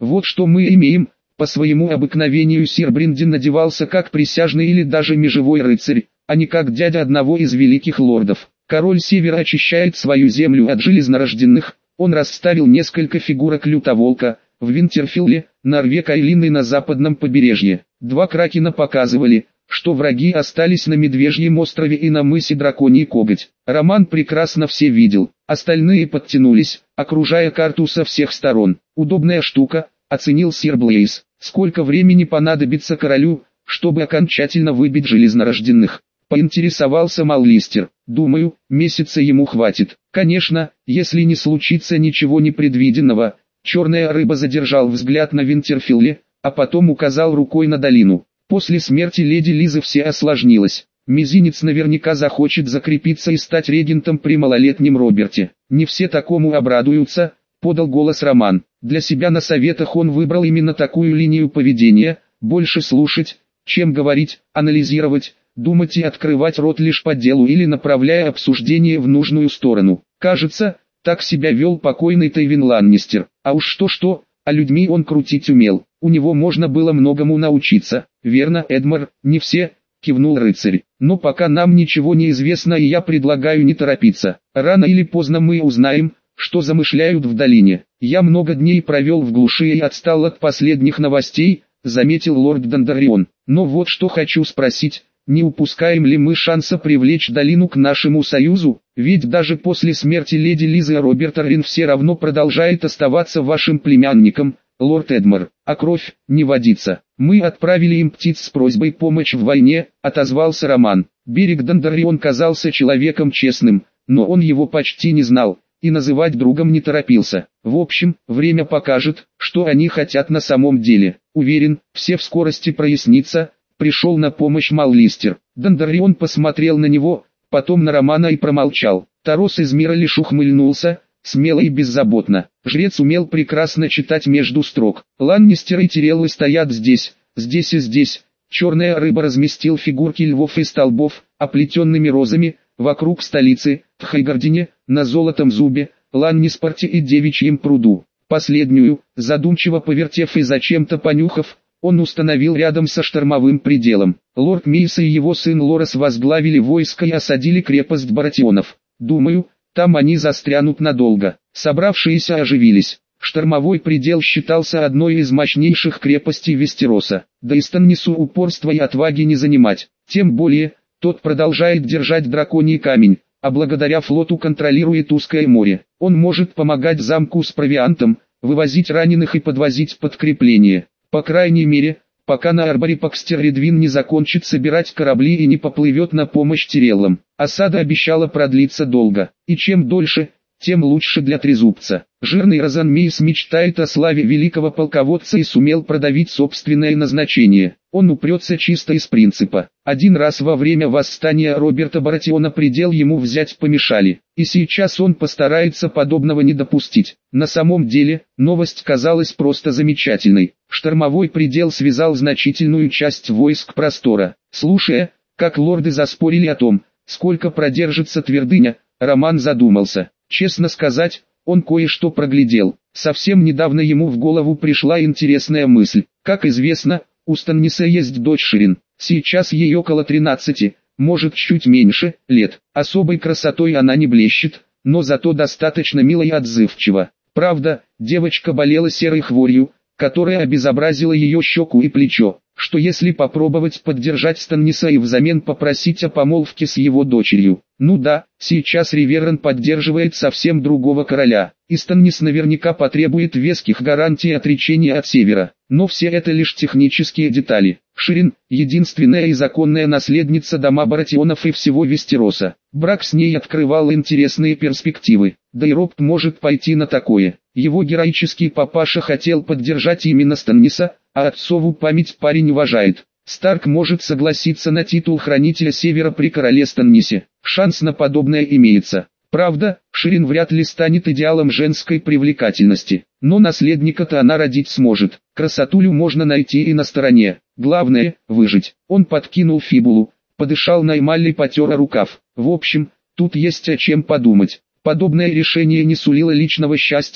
Вот что мы имеем. По своему обыкновению сир Бриндин надевался как присяжный или даже межевой рыцарь, а не как дядя одного из великих лордов. Король Севера очищает свою землю от железнорожденных. Он расставил несколько фигурок лютоволка в Винтерфилле, на рве Кайлины на западном побережье. Два кракена показывали, что враги остались на Медвежьем острове и на мысе Драконий Коготь. Роман прекрасно все видел, остальные подтянулись, окружая карту со всех сторон. Удобная штука, оценил сир Блейз. Сколько времени понадобится королю, чтобы окончательно выбить железнорожденных? Поинтересовался Маллистер. Думаю, месяца ему хватит. Конечно, если не случится ничего непредвиденного. Черная рыба задержал взгляд на Винтерфилле, а потом указал рукой на долину. После смерти леди Лизы все осложнилось. Мизинец наверняка захочет закрепиться и стать регентом при малолетнем Роберте. Не все такому обрадуются, подал голос Роман. Для себя на советах он выбрал именно такую линию поведения: больше слушать, чем говорить, анализировать, думать и открывать рот лишь по делу или направляя обсуждение в нужную сторону. Кажется, так себя вел покойный Тywin Ланнистер. А уж что-что, а людьми он крутить умел. У него можно было многому научиться. Верно, Эдмар, не все, кивнул рыцарь. Но пока нам ничего не известно, и я предлагаю не торопиться. Рано или поздно мы узнаем, что замышляют в долине. Я много дней провел в глуши и отстал от последних новостей, заметил лорд Дондаррион. Но вот что хочу спросить. Не упускаем ли мы шанса привлечь долину к нашему союзу? Ведь даже после смерти леди Лизы Роберт Аррин все равно продолжает оставаться вашим племянником, лорд Эдмар, а кровь не водится. Мы отправили им птиц с просьбой помочь в войне, отозвался Роман. Берег Дондаррион казался человеком честным, но он его почти не знал, и называть другом не торопился. В общем, время покажет, что они хотят на самом деле. Уверен, все в скорости прояснится. Пришел на помощь Маллистер. Дондаррион посмотрел на него, потом на Романа и промолчал. Тарос из мира лишь ухмыльнулся, смело и беззаботно. Жрец умел прекрасно читать между строк. Ланнистер и Тиреллы стоят здесь, здесь и здесь. Черная рыба разместил фигурки львов и столбов, оплетенными розами, вокруг столицы, в Хайгардине, на Золотом Зубе, Ланниспорте и Девичьем пруду. Последнюю, задумчиво повертев и зачем-то понюхав, он установил рядом со штормовым пределом. Лорд Мейс и его сын Лорес возглавили войско и осадили крепость Баратионов. Думаю, там они застрянут надолго. Собравшиеся оживились. Штормовой предел считался одной из мощнейших крепостей Вестероса. Да и Станнису упорства и отваги не занимать. Тем более, тот продолжает держать драконий камень, а благодаря флоту контролирует узкое море. Он может помогать замку с провиантом, вывозить раненых и подвозить подкрепление. По крайней мере, пока на Арборе Пакстер Редвин не закончит собирать корабли и не поплывет на помощь Тиреллам. Осада обещала продлиться долго, и чем дольше, тем лучше для трезубца. Жирный Розан Мейс мечтает о славе великого полководца и сумел продавить собственное назначение. Он упрется чисто из принципа. Один раз во время восстания Роберта Баратиона предел ему взять помешали, и сейчас он постарается подобного не допустить. На самом деле, новость казалась просто замечательной. Штормовой предел связал значительную часть войск простора. Слушая, как лорды заспорили о том, сколько продержится твердыня, Роман задумался. Честно сказать, он кое-что проглядел. Совсем недавно ему в голову пришла интересная мысль. Как известно, у Станниса есть дочь Ширин. Сейчас ей около 13, может чуть меньше, лет. Особой красотой она не блещет, но зато достаточно мила и отзывчива. Правда, девочка болела серой хворью, которая обезобразила ее щеку и плечо. Что если попробовать поддержать Станниса и взамен попросить о помолвке с его дочерью? Ну да, сейчас Риверрен поддерживает совсем другого короля, и Станнис наверняка потребует веских гарантий отречения от Севера. Но все это лишь технические детали. Ширин – единственная и законная наследница дома Баратионов и всего Вестероса. Брак с ней открывал интересные перспективы. Да и Робт может пойти на такое. Его героический папаша хотел поддержать именно Станниса, а отцову память парень уважает. Старк может согласиться на титул хранителя Севера при короле Станнисе. Шанс на подобное имеется. Правда, Ширин вряд ли станет идеалом женской привлекательности, но наследника-то она родить сможет. Красотулю можно найти и на стороне. Главное – выжить. Он подкинул фибулу, подышал на эмаль и потер рукав. В общем, тут есть о чем подумать. Подобное решение не сулило личного счастья,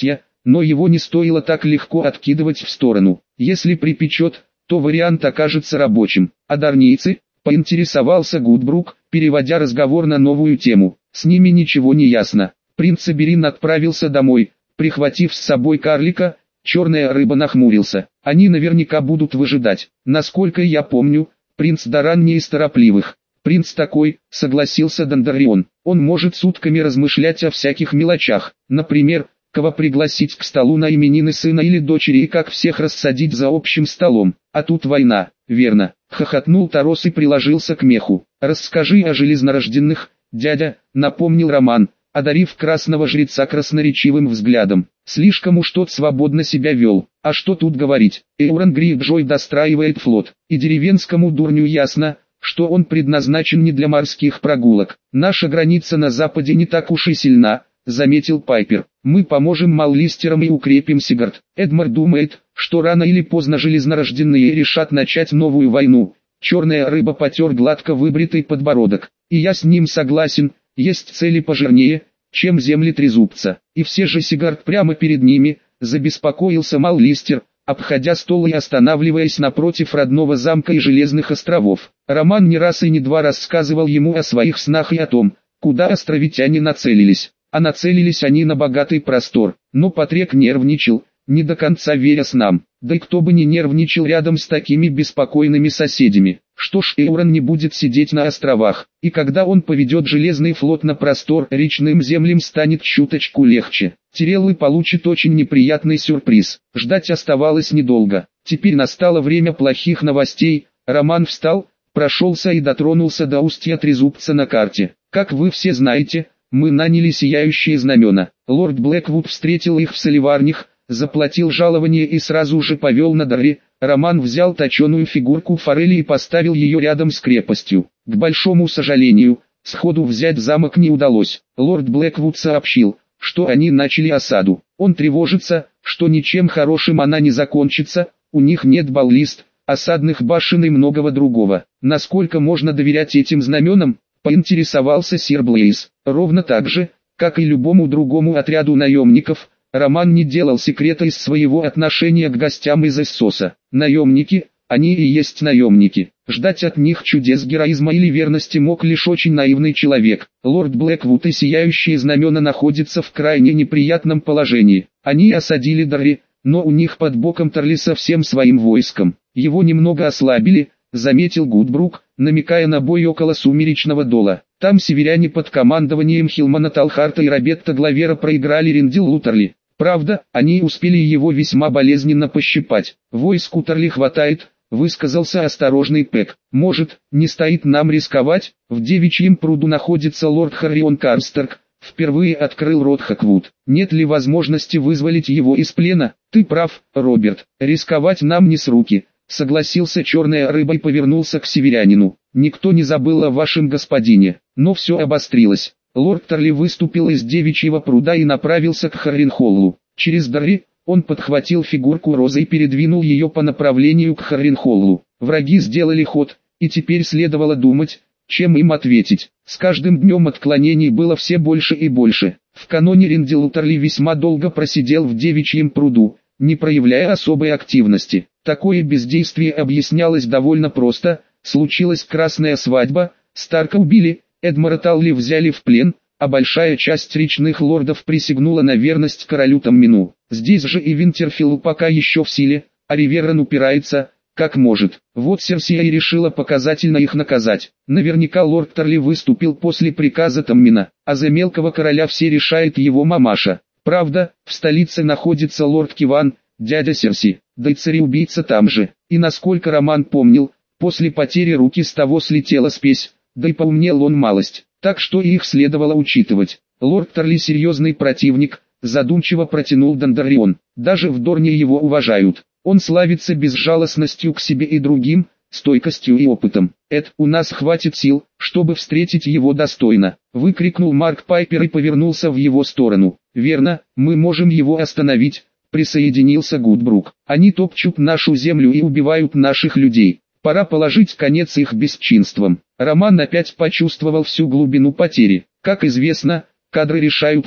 но его не стоило так легко откидывать в сторону. Если припечет, то вариант окажется рабочим. А дарнийцы? Поинтересовался Гудбрук, переводя разговор на новую тему. С ними ничего не ясно. Принц Саберин отправился домой, прихватив с собой карлика. Черная рыба нахмурился. Они наверняка будут выжидать. Насколько я помню, принц Даран не из торопливых. Принц такой, согласился Дондаррион. Он может сутками размышлять о всяких мелочах. Например, кого пригласить к столу на именины сына или дочери и как всех рассадить за общим столом. А тут война, верно? Хохотнул Тарос и приложился к меху. Расскажи о железнорожденных, дядя, напомнил Роман, одарив красного жреца красноречивым взглядом. Слишком уж тот свободно себя вел. А что тут говорить? Эурон Грейджой достраивает флот, и деревенскому дурню ясно, что он предназначен не для морских прогулок. Наша граница на западе не так уж и сильна, заметил Пайпер. Мы поможем Маллистерам и укрепим Сигард. Эдмар думает, что рано или поздно железнорожденные решат начать новую войну. Черная рыба потер гладко выбритый подбородок. И я с ним согласен, есть цели пожирнее, чем земли трезубца. И все же Сигард прямо перед ними, забеспокоился Маллистер, обходя стол и останавливаясь напротив родного замка и Железных островов. Роман не раз и не два рассказывал ему о своих снах и о том, куда островитяне нацелились. А нацелились они на богатый простор. Но Патрек нервничал, не до конца веря снам. Да и кто бы не нервничал рядом с такими беспокойными соседями. Что ж, Эурон не будет сидеть на островах, и когда он поведет Железный флот на простор, речным землям станет чуточку легче. Тиреллы получит очень неприятный сюрприз. Ждать оставалось недолго. Теперь настало время плохих новостей. Роман встал, прошелся и дотронулся до устья трезубца на карте. Как вы все знаете, мы наняли сияющие знамена. Лорд Блэквуд встретил их в Соливарнях, заплатил жалование и сразу же повел на Дарри. Роман взял точеную фигурку форели и поставил ее рядом с крепостью. К большому сожалению, сходу взять замок не удалось. Лорд Блэквуд сообщил, что они начали осаду. Он тревожится, что ничем хорошим она не закончится, у них нет баллист, осадных башен и многого другого. Насколько можно доверять этим знаменам? Поинтересовался сир Блейз. Ровно так же, как и любому другому отряду наемников, Роман не делал секрета из своего отношения к гостям из Эссоса. Наемники, они и есть наемники. Ждать от них чудес героизма или верности мог лишь очень наивный человек. Лорд Блэквуд и сияющие знамена находятся в крайне неприятном положении. Они осадили Дарри, но у них под боком Тарли со всем своим войском. Его немного ослабили, заметил Гудбрук, намекая на бой около Сумеречного Дола. Там северяне под командованием Хилмана Талхарта и Робетта Главера проиграли Рендилу Тарли. Правда, они успели его весьма болезненно пощипать. Войску Тарли хватает, высказался осторожный Пэк. Может, не стоит нам рисковать? В Девичьем пруду находится лорд Харрион Карстерк. Впервые открыл рот Хаквуд. Нет ли возможности вызволить его из плена? Ты прав, Роберт. Рисковать нам не с руки. Согласился черная рыба и повернулся к северянину. Никто не забыл о вашем господине. Но все обострилось. Лорд Тарли выступил из Девичьего пруда и направился к Харринхоллу. Через Дарри, он подхватил фигурку Розы и передвинул ее по направлению к Харринхоллу. Враги сделали ход, и теперь следовало думать, чем им ответить. С каждым днем отклонений было все больше и больше. В каноне Рендилу Тарли весьма долго просидел в Девичьем пруду, не проявляя особой активности. Такое бездействие объяснялось довольно просто. Случилась красная свадьба, Старка убили, Эдмара Талли взяли в плен, а большая часть речных лордов присягнула на верность королю Таммину. Здесь же и Винтерфилл пока еще в силе, а Риверрон упирается, как может. Вот Серсия и решила показательно их наказать. Наверняка лорд Тарли выступил после приказа Таммина, а за мелкого короля все решает его мамаша. Правда, в столице находится лорд Киван, дядя Серси, да и цареубийца там же. И насколько Роман помнил, после потери руки с того слетела спесь, да и поумнел он малость, так что их следовало учитывать. Лорд Тарли серьезный противник, задумчиво протянул Дондаррион. Даже в Дорне его уважают. Он славится безжалостностью к себе и другим, стойкостью и опытом. У нас хватит сил, чтобы встретить его достойно, выкрикнул Марк Пайпер и повернулся в его сторону. Верно, мы можем его остановить, присоединился Гудбрук. Они топчут нашу землю и убивают наших людей. Пора положить конец их бесчинствам. Роман опять почувствовал всю глубину потери. Как известно, кадры решают все.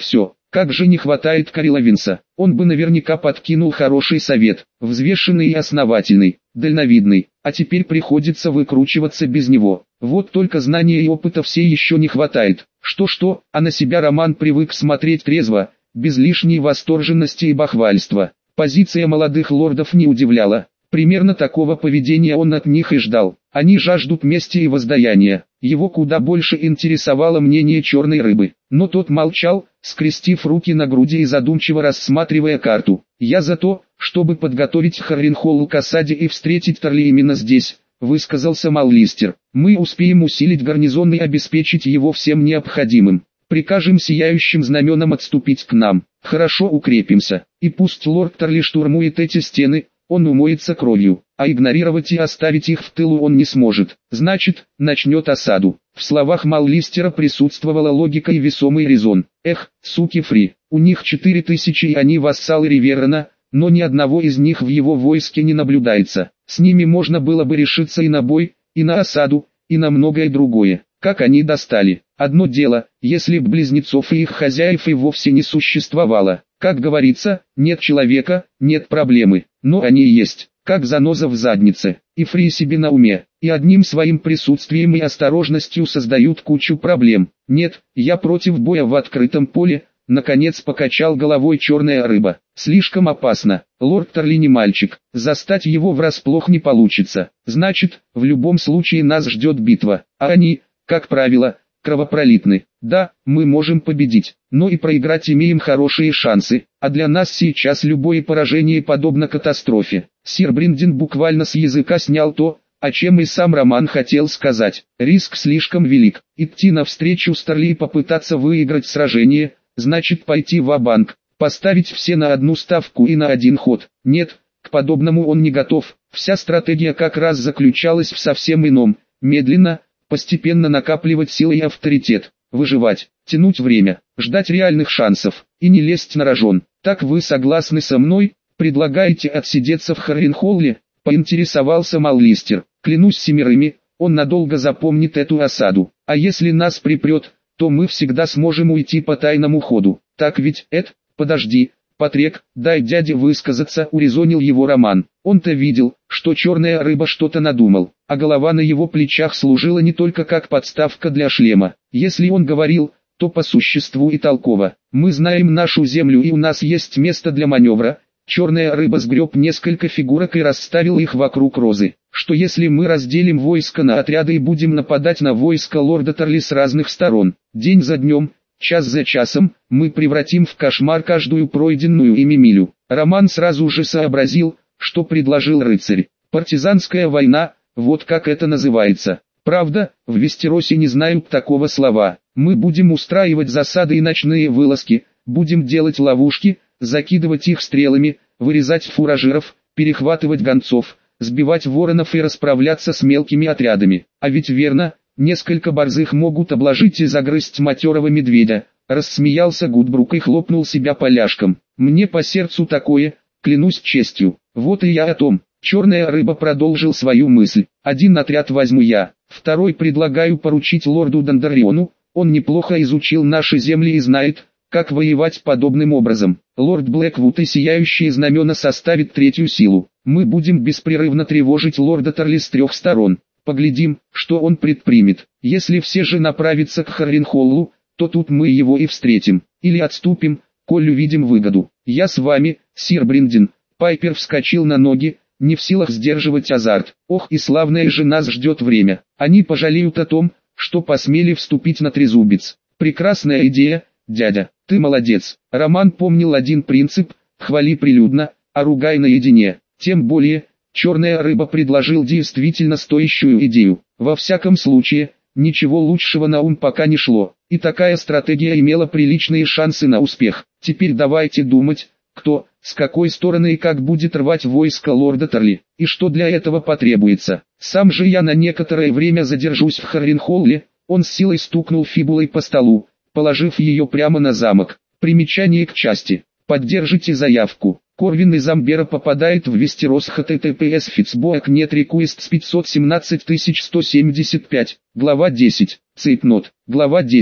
Как же не хватает Кареловинса, он бы наверняка подкинул хороший совет, взвешенный и основательный, дальновидный, а теперь приходится выкручиваться без него. Вот только знания и опыта все еще не хватает. Что-что, а на себя Роман привык смотреть трезво, без лишней восторженности и бахвальства. Позиция молодых лордов не удивляла. Примерно такого поведения он от них и ждал. Они жаждут мести и воздаяния. Его куда больше интересовало мнение черной рыбы. Но тот молчал, скрестив руки на груди и задумчиво рассматривая карту. «Я за то, чтобы подготовить Харренхолл к осаде и встретить Тарли именно здесь», высказался Маллистер. «Мы успеем усилить гарнизон и обеспечить его всем необходимым. Прикажем сияющим знаменам отступить к нам. Хорошо укрепимся. И пусть лорд Тарли штурмует эти стены, он умоется кровью, а игнорировать и оставить их в тылу он не сможет. Значит, начнет осаду». В словах Маллистера присутствовала логика и весомый резон. Эх, суки Фри, у них 4000 и они вассалы Риверана, но ни одного из них в его войске не наблюдается. С ними можно было бы решиться и на бой, и на осаду, и на многое другое. Как они достали. Одно дело, если б близнецов и их хозяев и вовсе не существовало. Как говорится, нет человека, нет проблемы, но они есть, как заноза в заднице, и Фри себе на уме, и одним своим присутствием и осторожностью создают кучу проблем. Нет, я против боя в открытом поле, наконец покачал головой черная рыба. Слишком опасно, лорд Тарли не мальчик, застать его врасплох не получится, значит, в любом случае нас ждет битва, а они, как правило, кровопролитны. Да, мы можем победить, но и проиграть имеем хорошие шансы, а для нас сейчас любое поражение подобно катастрофе. Сир Бринден буквально с языка снял то, о чем и сам Роман хотел сказать. Риск слишком велик. Идти навстречу Тарли и попытаться выиграть сражение, значит пойти ва-банк, поставить все на одну ставку и на один ход. Нет, к подобному он не готов. Вся стратегия как раз заключалась в совсем ином. Медленно, постепенно накапливать силы и авторитет, выживать, тянуть время, ждать реальных шансов, и не лезть на рожон. Так вы согласны со мной, предлагаете отсидеться в Харренхолле, поинтересовался Маллистер. Клянусь семерыми, он надолго запомнит эту осаду, а если нас припрет, то мы всегда сможем уйти по тайному ходу. Так ведь, Эд, подожди, Патрик, дай дяде высказаться, урезонил его Роман. Он-то видел, что черная рыба что-то надумал, а голова на его плечах служила не только как подставка для шлема. Если он говорил, то по существу и толково. Мы знаем нашу землю и у нас есть место для маневра. Черная рыба сгреб несколько фигурок и расставил их вокруг розы. Что если мы разделим войско на отряды и будем нападать на войско лорда Тарли с разных сторон, день за днем, час за часом, мы превратим в кошмар каждую пройденную ими милю. Роман сразу же сообразил, что предложил рыцарь. Партизанская война, вот как это называется. Правда, в Вестеросе не знают такого слова. Мы будем устраивать засады и ночные вылазки, будем делать ловушки, закидывать их стрелами, вырезать фуражиров, перехватывать гонцов, сбивать воронов и расправляться с мелкими отрядами. А ведь верно, несколько борзых могут обложить и загрызть матерого медведя. Рассмеялся Гудбрук и хлопнул себя поляшком. Мне по сердцу такое, клянусь честью. Вот и я о том. Черная рыба продолжил свою мысль. Один отряд возьму я, второй предлагаю поручить лорду Дондарриону. Он неплохо изучил наши земли и знает, как воевать подобным образом. Лорд Блэквуд и Сияющие Знамена составит третью силу. Мы будем беспрерывно тревожить лорда Тарли с трех сторон. Поглядим, что он предпримет. Если все же направятся к Харренхоллу, то тут мы его и встретим. Или отступим, коль увидим выгоду. Я с вами, сир Бринден. Пайпер вскочил на ноги, не в силах сдерживать азарт. Ох, и славное же нас ждет время. Они пожалеют о том, что посмели вступить на трезубец. Прекрасная идея, дядя, ты молодец. Роман помнил один принцип: хвали прилюдно, а ругай наедине. Тем более, черная рыба предложил действительно стоящую идею. Во всяком случае, ничего лучшего на ум пока не шло. И такая стратегия имела приличные шансы на успех. Теперь давайте думать, кто, с какой стороны и как будет рвать войско лорда Тарли, и что для этого потребуется. Сам же я на некоторое время задержусь в Харренхолле. Он с силой стукнул фибулой по столу, положив ее прямо на замок. Примечание к части. Поддержите заявку. Корвин из Амбера попадает в Вестерос. https Fitzboak нет requests 517175. Глава 10. Цейтнот. Глава 10.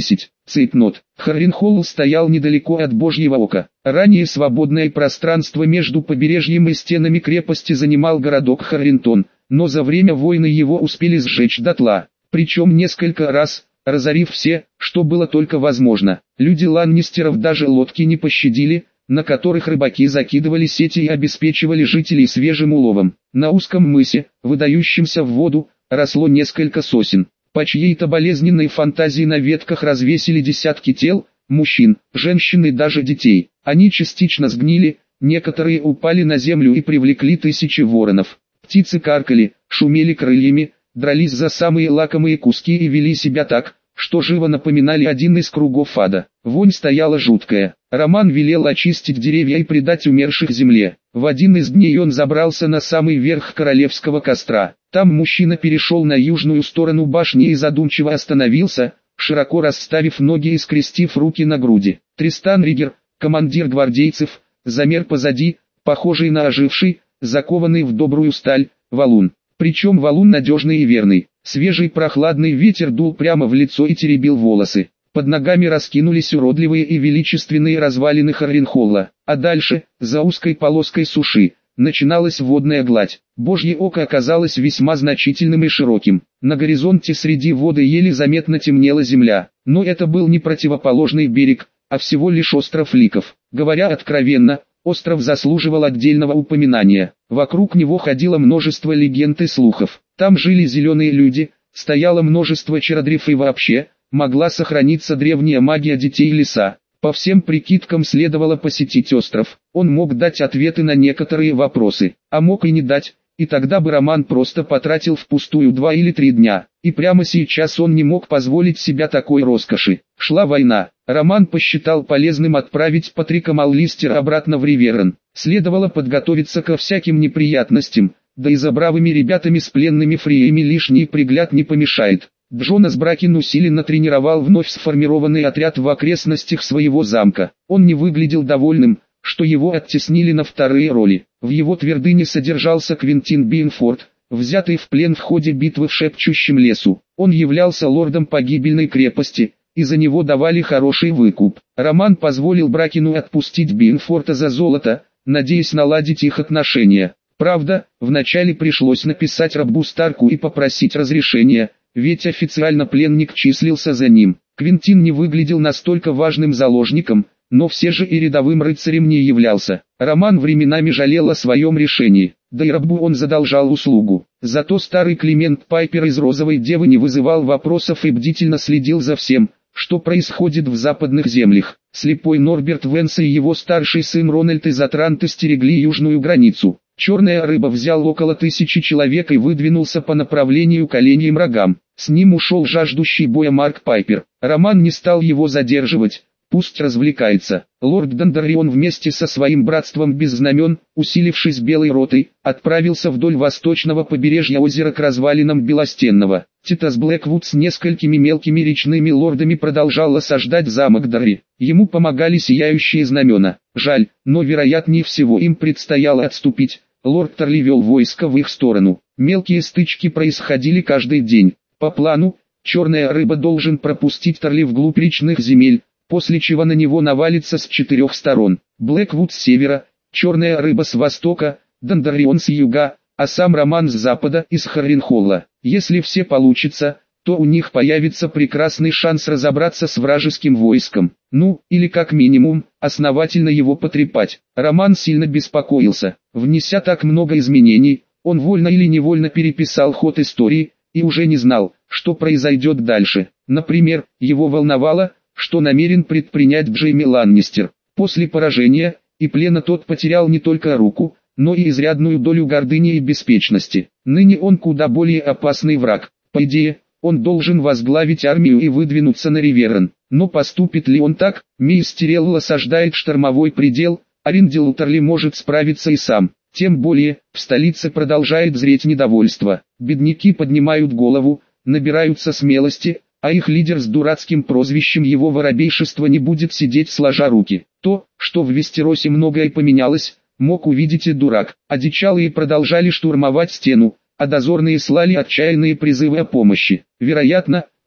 Цейтнот. Харренхолл стоял недалеко от Божьего ока. Ранее свободное пространство между побережьем и стенами крепости занимал городок Харрентон, но за время войны его успели сжечь дотла, причем несколько раз, разорив все, что было только возможно. Люди Ланнистеров даже лодки не пощадили, на которых рыбаки закидывали сети и обеспечивали жителей свежим уловом. На узком мысе, выдающемся в воду, росло несколько сосен. По чьей-то болезненной фантазии на ветках развесили десятки тел, мужчин, женщин и даже детей. Они частично сгнили, некоторые упали на землю и привлекли тысячи воронов. Птицы каркали, шумели крыльями, дрались за самые лакомые куски и вели себя так, что живо напоминали один из кругов ада. Вонь стояла жуткая. Роман велел очистить деревья и предать умерших земле. В один из дней он забрался на самый верх королевского костра. Там мужчина перешел на южную сторону башни и задумчиво остановился, широко расставив ноги и скрестив руки на груди. Тристан Ригер, командир гвардейцев, замер позади, похожий на оживший, закованный в добрую сталь, валун. Причем валун надежный и верный. Свежий прохладный ветер дул прямо в лицо и теребил волосы. Под ногами раскинулись уродливые и величественные развалины Харренхолла, а дальше, за узкой полоской суши, начиналась водная гладь. Божье око оказалось весьма значительным и широким. На горизонте среди воды еле заметно темнела земля, но это был не противоположный берег, а всего лишь остров Ликов. Говоря откровенно, остров заслуживал отдельного упоминания. Вокруг него ходило множество легенд и слухов. Там жили зеленые люди, стояло множество чародриф и вообще, могла сохраниться древняя магия детей леса. По всем прикидкам следовало посетить остров. Он мог дать ответы на некоторые вопросы, а мог и не дать, и тогда бы Роман просто потратил впустую 2 или 3 дня. И прямо сейчас он не мог позволить себе такой роскоши. Шла война. Роман посчитал полезным отправить Патрика Маллистера обратно в Риверен. Следовало подготовиться ко всяким неприятностям, да и за бравыми ребятами с пленными фриями лишний пригляд не помешает. Джонас Бракен усиленно тренировал вновь сформированный отряд в окрестностях своего замка. Он не выглядел довольным, что его оттеснили на вторые роли. В его твердыне содержался Квентин Бинфорд, взятый в плен в ходе битвы в Шепчущем лесу. Он являлся лордом погибельной крепости, и за него давали хороший выкуп. Роман позволил Бракену отпустить Бинфорда за золото, надеясь наладить их отношения. Правда, вначале пришлось написать рабу Старку и попросить разрешения, ведь официально пленник числился за ним. Квентин не выглядел настолько важным заложником, но все же и рядовым рыцарем не являлся. Роман временами жалел о своем решении, да и рабу он задолжал услугу. Зато старый Климент Пайпер из Розовой Девы не вызывал вопросов и бдительно следил за всем, что происходит в западных землях. Слепой Норберт Венс и его старший сын Рональд из Атранты стерегли южную границу. Черная рыба взял около 1000 человек и выдвинулся по направлению к Оленьим Рогам. С ним ушел жаждущий боя Марк Пайпер. Роман не стал его задерживать, пусть развлекается. Лорд Дондаррион вместе со своим братством без знамен, усилившись белой ротой, отправился вдоль восточного побережья озера к развалинам Белостенного. Титас Блэквуд с несколькими мелкими речными лордами продолжал осаждать замок Дарри. Ему помогали сияющие знамена. Жаль, но вероятнее всего им предстояло отступить. Лорд Торли вел войско в их сторону. Мелкие стычки происходили каждый день. По плану, черная рыба должен пропустить Торли вглубь речных земель, после чего на него навалится с 4 сторон. Блэквуд с севера, черная рыба с востока, Дондаррион с юга, а сам Роман с запада, из Харренхолла. Если все получится, то у них появится прекрасный шанс разобраться с вражеским войском. Ну, или как минимум, основательно его потрепать. Роман сильно беспокоился. Внеся так много изменений, он вольно или невольно переписал ход истории, и уже не знал, что произойдет дальше. Например, его волновало, что намерен предпринять Джейми Ланнистер. После поражения и плена тот потерял не только руку, но и изрядную долю гордыни и беспечности. Ныне он куда более опасный враг. По идее, он должен возглавить армию и выдвинуться на Риверен. Но поступит ли он так? Мейс Тирелл осаждает штормовой предел, а Риндел Утерли может справиться и сам. Тем более, в столице продолжает зреть недовольство. Бедняки поднимают голову, набираются смелости, а их лидер с дурацким прозвищем его воробейшество не будет сидеть сложа руки. То, что в Вестеросе многое поменялось, мог увидеть и дурак. Одичалые продолжали штурмовать стену, а дозорные слали отчаянные призывы о помощи. Вероятно,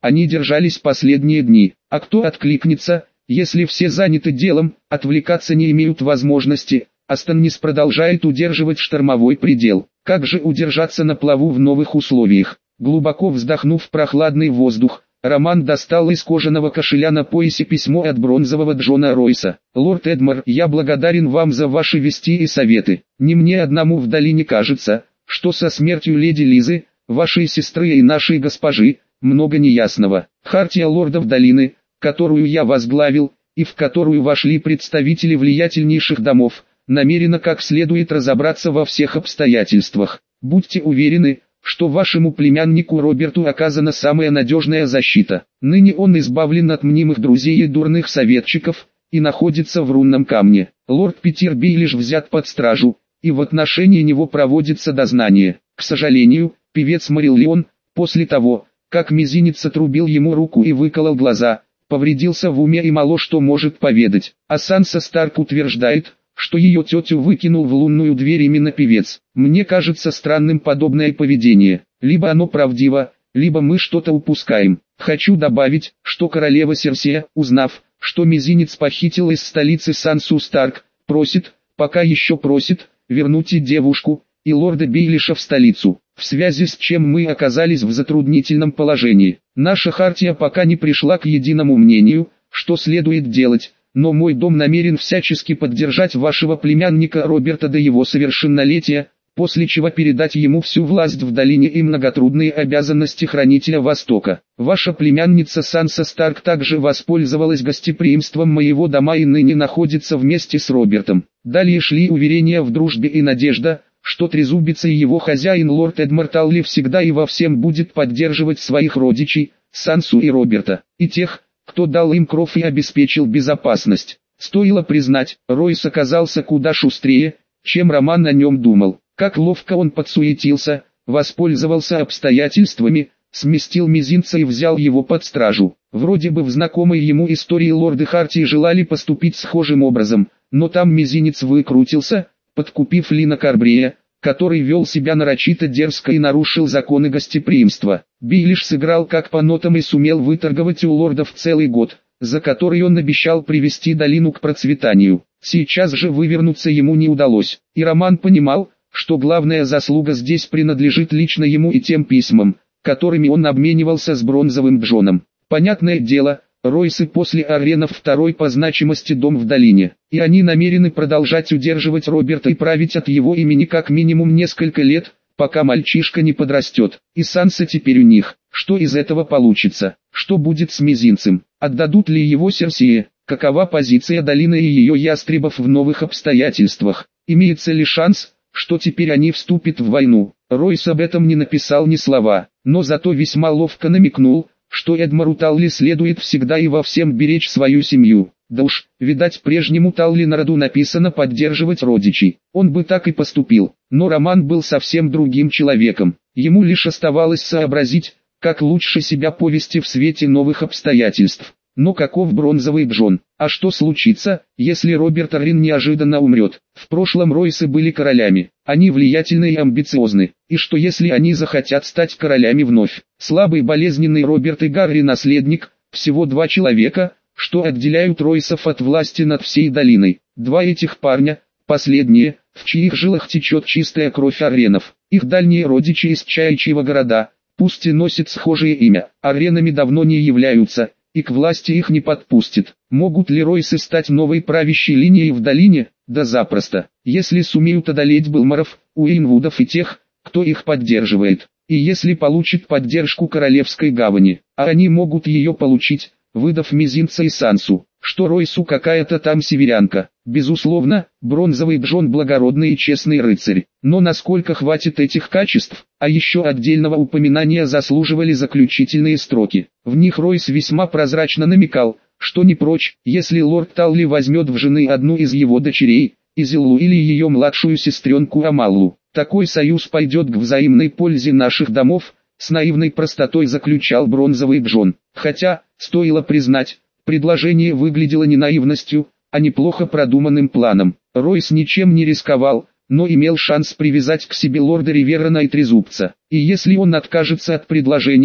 они держались последние дни. А кто откликнется, если все заняты делом, отвлекаться не имеют возможности? Астаннис продолжает удерживать штормовой предел. Как же удержаться на плаву в новых условиях? Глубоко вздохнув прохладный воздух, Роман достал из кожаного кошеля на поясе письмо от бронзового Джона Ройса. «Лорд Эдмар, я благодарен вам за ваши вести и советы. Не мне одному в долине кажется, что со смертью леди Лизы, вашей сестры и нашей госпожи, много неясного. Хартия лордов долины, которую я возглавил, и в которую вошли представители влиятельнейших домов, намерена как следует разобраться во всех обстоятельствах. Будьте уверены, что вашему племяннику Роберту оказана самая надежная защита. Ныне он избавлен от мнимых друзей и дурных советчиков, и находится в рунном камне. Лорд Питер Бейлиш взят под стражу, и в отношении него проводится дознание. К сожалению, певец Мариллион, после того, как мизинец отрубил ему руку и выколол глаза, повредился в уме и мало что может поведать. А Санса Старк утверждает, что ее тетю выкинул в лунную дверь именно певец. Мне кажется странным подобное поведение. Либо оно правдиво, либо мы что-то упускаем. Хочу добавить, что королева Серсея, узнав, что мизинец похитил из столицы Сансу Старк, просит, пока еще просит, вернуть и девушку, и лорда Бейлиша в столицу, в связи с чем мы оказались в затруднительном положении. Наша хартия пока не пришла к единому мнению, что следует делать, но мой дом намерен всячески поддержать вашего племянника Роберта до его совершеннолетия, после чего передать ему всю власть в долине и многотрудные обязанности хранителя Востока. Ваша племянница Санса Старк также воспользовалась гостеприимством моего дома и ныне находится вместе с Робертом. Далее шли уверения в дружбе и надежда, что трезубец и его хозяин лорд Эдмар Талли всегда и во всем будет поддерживать своих родичей, Сансу и Роберта, и тех, кто дал им кров и обеспечил безопасность. Стоило признать, Ройс оказался куда шустрее, чем Роман о нем думал. Как ловко он подсуетился, воспользовался обстоятельствами, сместил мизинца и взял его под стражу. Вроде бы в знакомой ему истории лорды Хартии желали поступить схожим образом, но там мизинец выкрутился, подкупив Лина Карбрея, который вел себя нарочито дерзко и нарушил законы гостеприимства. Бейлиш сыграл как по нотам и сумел выторговать у лордов целый год, за который он обещал привести долину к процветанию. Сейчас же вывернуться ему не удалось, и Роман понимал, что главная заслуга здесь принадлежит лично ему и тем письмам, которыми он обменивался с Бронзовым Джоном. Понятное дело, Ройсы после Арренов второй по значимости дом в долине, и они намерены продолжать удерживать Роберта и править от его имени как минимум несколько лет, пока мальчишка не подрастет. И Санса теперь у них. Что из этого получится? Что будет с мизинцем? Отдадут ли его Серсее? Какова позиция долины и ее ястребов в новых обстоятельствах? Имеется ли шанс, что теперь они вступят в войну? Ройс об этом не написал ни слова, но зато весьма ловко намекнул, что Эдмару Талли следует всегда и во всем беречь свою семью. Да уж, видать, прежнему Талли на роду написано поддерживать родичей. Он бы так и поступил, но Роман был совсем другим человеком. Ему лишь оставалось сообразить, как лучше себя повести в свете новых обстоятельств. Но каков Бронзовый Джон? А что случится, если Роберт Аррен неожиданно умрет? В прошлом Ройсы были королями, они влиятельны и амбициозны. И что если они захотят стать королями вновь? Слабый болезненный Роберт и Гарри наследник, всего два человека, что отделяют Ройсов от власти над всей долиной. Два этих парня, последние, в чьих жилах течет чистая кровь Арренов. Их дальние родичи из Чаячьего города, пусть и носят схожее имя, Арренами давно не являются, и к власти их не подпустит. Могут ли Ройсы стать новой правящей линией в долине? Да запросто, если сумеют одолеть Белморов, Уэйнвудов и тех, кто их поддерживает. И если получат поддержку Королевской гавани, а они могут ее получить, выдав мизинца и Сансу, что Ройсу какая-то там северянка. Безусловно, Бронзовый Джон благородный и честный рыцарь, но насколько хватит этих качеств? А еще отдельного упоминания заслуживали заключительные строки. В них Ройс весьма прозрачно намекал, что не прочь, если лорд Талли возьмет в жены одну из его дочерей, Изиллу или ее младшую сестренку Амаллу. Такой союз пойдет к взаимной пользе наших домов, с наивной простотой заключал Бронзовый Джон. Хотя, стоило признать, предложение выглядело не наивностью, а неплохо продуманным планом. Ройс ничем не рисковал, но имел шанс привязать к себе лорда Риверана и Трезубца. И если он откажется от предложения,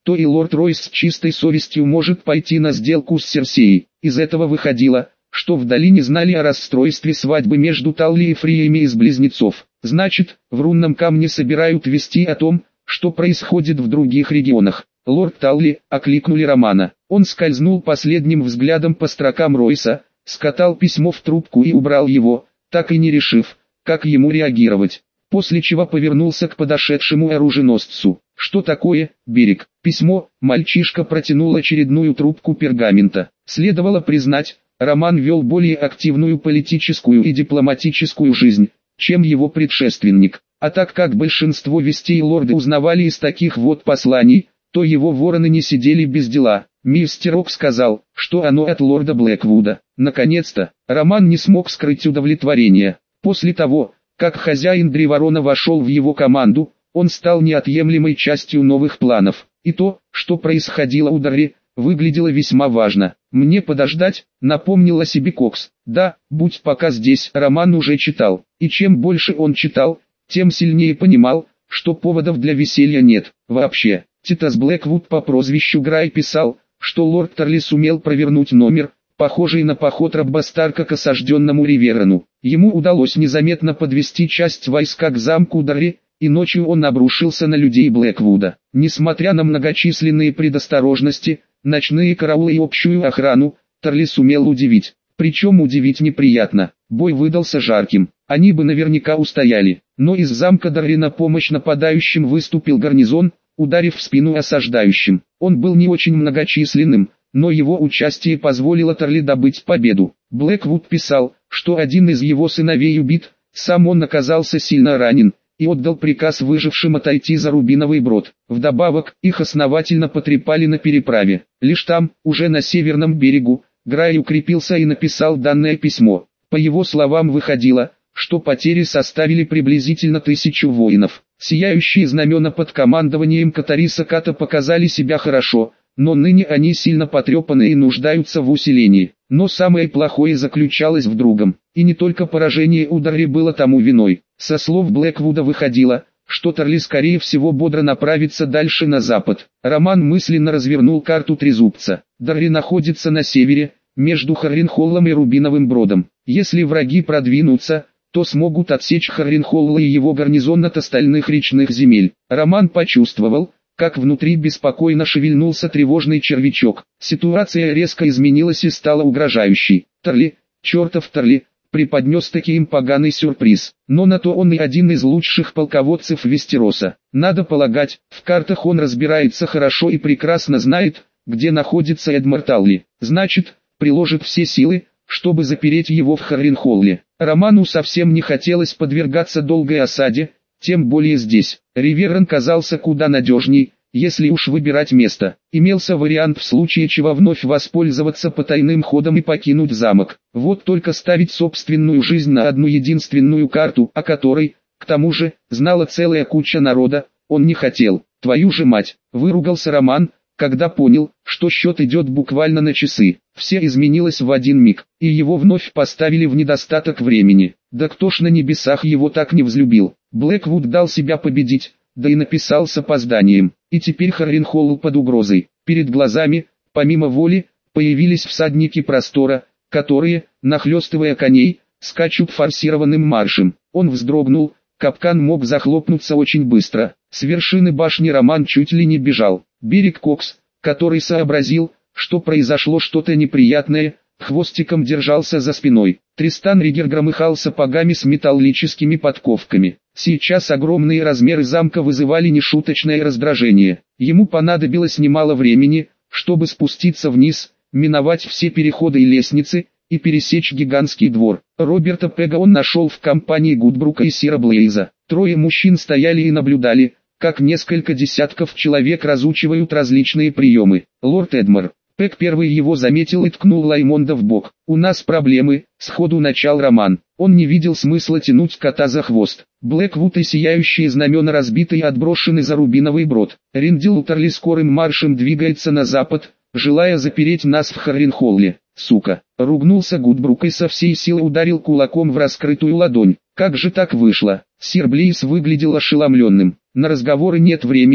то и лорд Ройс с чистой совестью может пойти на сделку с Серсеей. Из этого выходило, что в долине знали о расстройстве свадьбы между Талли и Фриями из Близнецов. Значит, в рунном камне собирают вести о том, что происходит в других регионах. Лорд Талли, окликнули Романа. Он скользнул последним взглядом по строкам Ройса, скатал письмо в трубку и убрал его, так и не решив, как ему реагировать. После чего повернулся к подошедшему оруженосцу. «Что такое, Берег?» «Письмо». Мальчишка протянул очередную трубку пергамента. Следовало признать, Роман вел более активную политическую и дипломатическую жизнь, чем его предшественник. А так как большинство вестей лорда узнавали из таких вот посланий, то его вороны не сидели без дела. Мистер Ок сказал, что оно от лорда Блэквуда. Наконец-то, Роман не смог скрыть удовлетворение. После того, как хозяин Древорона вошел в его команду, он стал неотъемлемой частью новых планов. И то, что происходило у Дарри, выглядело весьма важно. «Мне подождать», — напомнил о себе Кокс. «Да, будь пока здесь». Роман уже читал. И чем больше он читал, тем сильнее понимал, что поводов для веселья нет. Вообще, Титас Блэквуд по прозвищу Грай писал, что лорд Тарли сумел провернуть номер, похожий на поход Робба Старка к осажденному Риверону. Ему удалось незаметно подвести часть войска к замку Дарри, и ночью он обрушился на людей Блэквуда. Несмотря на многочисленные предосторожности, ночные караулы и общую охрану, Тарли сумел удивить. Причем удивить неприятно. Бой выдался жарким. Они бы наверняка устояли. Но из замка Дарри на помощь нападающим выступил гарнизон, ударив в спину осаждающим. Он был не очень многочисленным, но его участие позволило Тарли добыть победу. Блэквуд писал, что один из его сыновей убит, сам он оказался сильно ранен, и отдал приказ выжившим отойти за Рубиновый Брод. Вдобавок, их основательно потрепали на переправе. Лишь там, уже на северном берегу, Грай укрепился и написал данное письмо. По его словам выходило, что потери составили приблизительно 1000 воинов. Сияющие знамена под командованием Катариса Ката показали себя хорошо, но ныне они сильно потрепаны и нуждаются в усилении. Но самое плохое заключалось в другом, и не только поражение у Дарри было тому виной. Со слов Блэквуда выходило, что Тарли скорее всего бодро направится дальше на запад. Роман мысленно развернул карту Трезубца. Дарри находится на севере, между Харринхоллом и Рубиновым Бродом. Если враги продвинутся, то смогут отсечь Харринхолла и его гарнизон от остальных речных земель. Роман почувствовал, как внутри беспокойно шевельнулся тревожный червячок. Ситуация резко изменилась и стала угрожающей. Тарли, чертов Тарли, преподнес таки им поганый сюрприз. Но на то он и один из лучших полководцев Вестероса. Надо полагать, в картах он разбирается хорошо и прекрасно знает, где находится Эдмар Талли. Значит, приложит все силы, чтобы запереть его в Харринхолле. Роману совсем не хотелось подвергаться долгой осаде, тем более здесь. Риверон казался куда надежней, если уж выбирать место. Имелся вариант в случае чего вновь воспользоваться потайным ходом и покинуть замок. Вот только ставить собственную жизнь на одну единственную карту, о которой, к тому же, знала целая куча народа, он не хотел. «Твою же мать!» — выругался Роман, когда понял, что счет идет буквально на часы. Все изменилось в один миг, и его вновь поставили в недостаток времени. Да кто ж на небесах его так не взлюбил? Блэквуд дал себя победить, да и написал с опозданием. И теперь Харринхолл под угрозой. Перед глазами, помимо воли, появились всадники простора, которые, нахлестывая коней, скачут форсированным маршем. Он вздрогнул, капкан мог захлопнуться очень быстро. С вершины башни Роман чуть ли не бежал. Берег Кокс, который сообразил, что произошло что-то неприятное, хвостиком держался за спиной. Тристан Ригер громыхал сапогами с металлическими подковками. Сейчас огромные размеры замка вызывали нешуточное раздражение. Ему понадобилось немало времени, чтобы спуститься вниз, миновать все переходы и лестницы, и пересечь гигантский двор. Роберта Пега он нашел в компании Гудбрука и Сира Блейза. Трое мужчин стояли и наблюдали, как несколько десятков человек разучивают различные приемы. Лорд Эдмар. Пэг первый его заметил и ткнул Лаймонда в бок. «У нас проблемы», — сходу начал Роман. Он не видел смысла тянуть кота за хвост. Блэквуд и сияющие знамена разбиты и отброшены за Рубиновый Брод. Риндил Тарли скорым маршем двигается на запад, желая запереть нас в Харринхолле. «Сука!» — ругнулся Гудбрук и со всей силы ударил кулаком в раскрытую ладонь. «Как же так вышло?» Сир Блейз выглядел ошеломленным. «На разговоры нет времени»,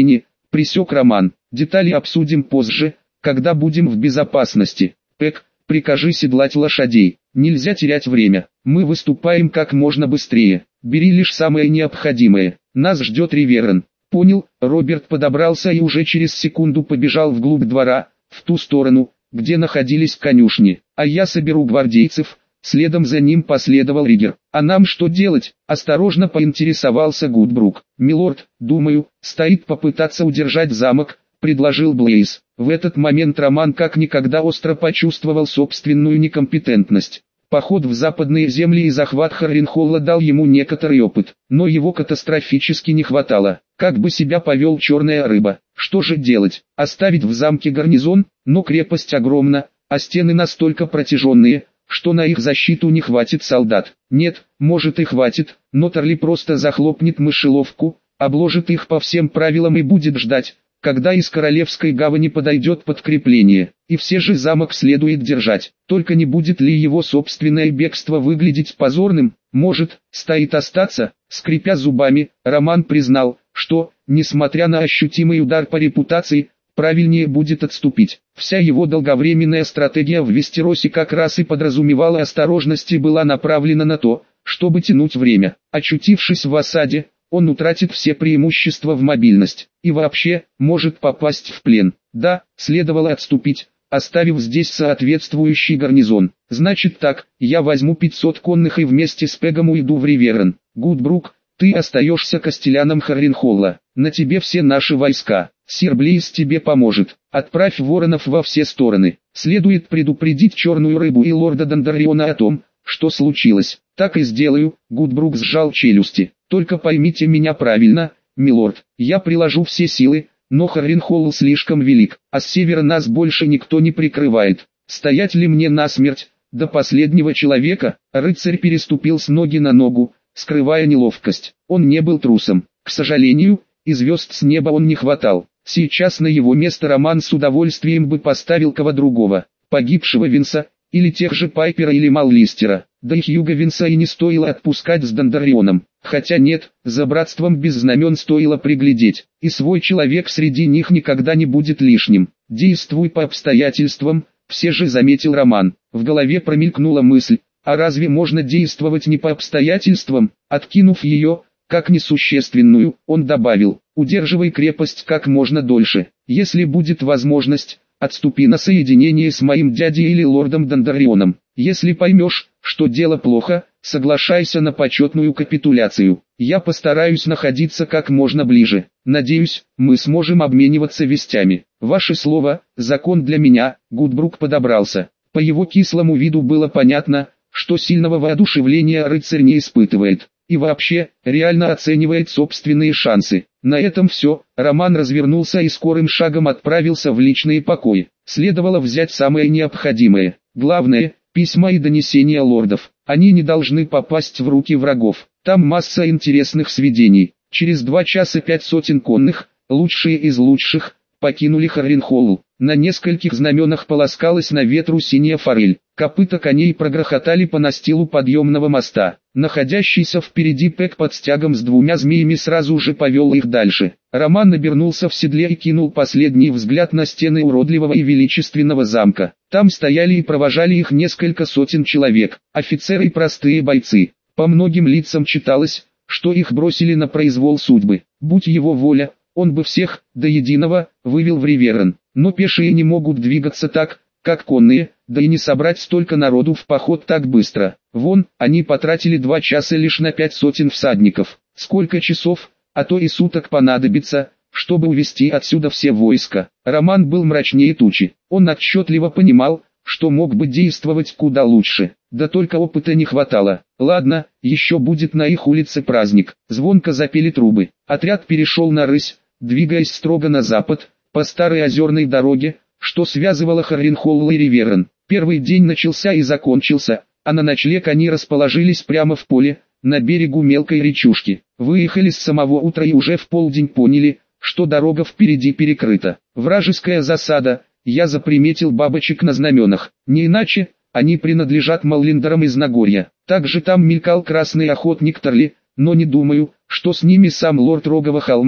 пресек Роман. Детали обсудим позже, когда будем в безопасности. Пэк, прикажи седлать лошадей. Нельзя терять время. Мы выступаем как можно быстрее. Бери лишь самое необходимое. Нас ждет Риверен. Понял. Роберт подобрался и уже через секунду побежал вглубь двора, в ту сторону, где находились конюшни. А я соберу гвардейцев. Следом за ним последовал Ригер. «А нам что делать?» – осторожно поинтересовался Гудбрук. «Милорд, думаю, стоит попытаться удержать замок», – предложил Блейз. В этот момент Роман как никогда остро почувствовал собственную некомпетентность. Поход в западные земли и захват Харренхолла дал ему некоторый опыт, но его катастрофически не хватало. Как бы себя повел черная рыба? Что же делать? Оставить в замке гарнизон? Но крепость огромна, а стены настолько протяженные, что на их защиту не хватит солдат. Нет, может и хватит, но Торли просто захлопнет мышеловку, обложит их по всем правилам и будет ждать, когда из Королевской гавани подойдет подкрепление. И все же замок следует держать. Только не будет ли его собственное бегство выглядеть позорным? Может, стоит остаться? Скрипя зубами, Роман признал, что, несмотря на ощутимый удар по репутации, правильнее будет отступить. Вся его долговременная стратегия в Вестеросе как раз и подразумевала осторожность и была направлена на то, чтобы тянуть время. Очутившись в осаде, он утратит все преимущества в мобильность и вообще может попасть в плен. Да, следовало отступить, оставив здесь соответствующий гарнизон. Значит так, я возьму 500 конных и вместе с Пегом уйду в Риверен. Гудбрук, ты остаешься костелянам Харренхолла. На тебе все наши войска. Сир Блейз тебе поможет. Отправь воронов во все стороны. Следует предупредить Черную Рыбу и лорда Дондарриона о том, что случилось. Так и сделаю. Гудбрук сжал челюсти. Только поймите меня правильно, милорд. Я приложу все силы, но Харренхолл слишком велик, а с севера нас больше никто не прикрывает. Стоять ли мне насмерть? До последнего человека? Рыцарь переступил с ноги на ногу, скрывая неловкость. Он не был трусом. К сожалению, и звезд с неба он не хватал. Сейчас на его место Роман с удовольствием бы поставил кого другого, погибшего Винса, или тех же Пайпера или Маллистера. Да и Хьюга Винса и не стоило отпускать с Дондаррионом. Хотя нет, за братством без знамен стоило приглядеть, и свой человек среди них никогда не будет лишним. Действуй по обстоятельствам, все же заметил Роман. В голове промелькнула мысль, а разве можно действовать не по обстоятельствам? Откинув ее, как несущественную, он добавил: удерживай крепость как можно дольше. Если будет возможность, отступи на соединение с моим дядей или лордом Дондаррионом. Если поймешь, что дело плохо, соглашайся на почетную капитуляцию. Я постараюсь находиться как можно ближе. Надеюсь, мы сможем обмениваться вестями. Ваше слово, закон для меня. Гудбрук подобрался. По его кислому виду было понятно, что сильного воодушевления рыцарь не испытывает. И вообще, реально оценивает собственные шансы. На этом все. Роман развернулся и скорым шагом отправился в личные покои. Следовало взять самое необходимое. Главное, письма и донесения лордов. Они не должны попасть в руки врагов. Там масса интересных сведений. Через 2 часа 500 конных, лучшие из лучших, покинули Харренхолл. На нескольких знаменах полоскалась на ветру синяя форель. Копыта коней прогрохотали по настилу подъемного моста. Находящийся впереди Пэк под стягом с 2 змеями сразу же повел их дальше. Роман обернулся в седле и кинул последний взгляд на стены уродливого и величественного замка. Там стояли и провожали их несколько сотен человек, офицеры и простые бойцы. По многим лицам читалось, что их бросили на произвол судьбы. Будь его воля, он бы всех, до единого, вывел в Риверен. Но пешие не могут двигаться так, как конные, да и не собрать столько народу в поход так быстро. Вон, они потратили 2 часа лишь на 500 всадников. Сколько часов, а то и суток понадобится, чтобы увести отсюда все войска. Роман был мрачнее тучи. Он отчетливо понимал, что мог бы действовать куда лучше. Да только опыта не хватало. Ладно, еще будет на их улице праздник. Звонко запели трубы. Отряд перешел на рысь, двигаясь строго на запад, по старой озерной дороге, что связывало Харренхолл и Риверен. Первый день начался и закончился, а на ночлег они расположились прямо в поле, на берегу мелкой речушки. Выехали с самого утра и уже в полдень поняли, что дорога впереди перекрыта. Вражеская засада. Я заприметил бабочек на знаменах. Не иначе, они принадлежат Маллиндерам из Нагорья. Также там мелькал красный охотник Торли, но не думаю, что с ними сам лорд Рогового холма.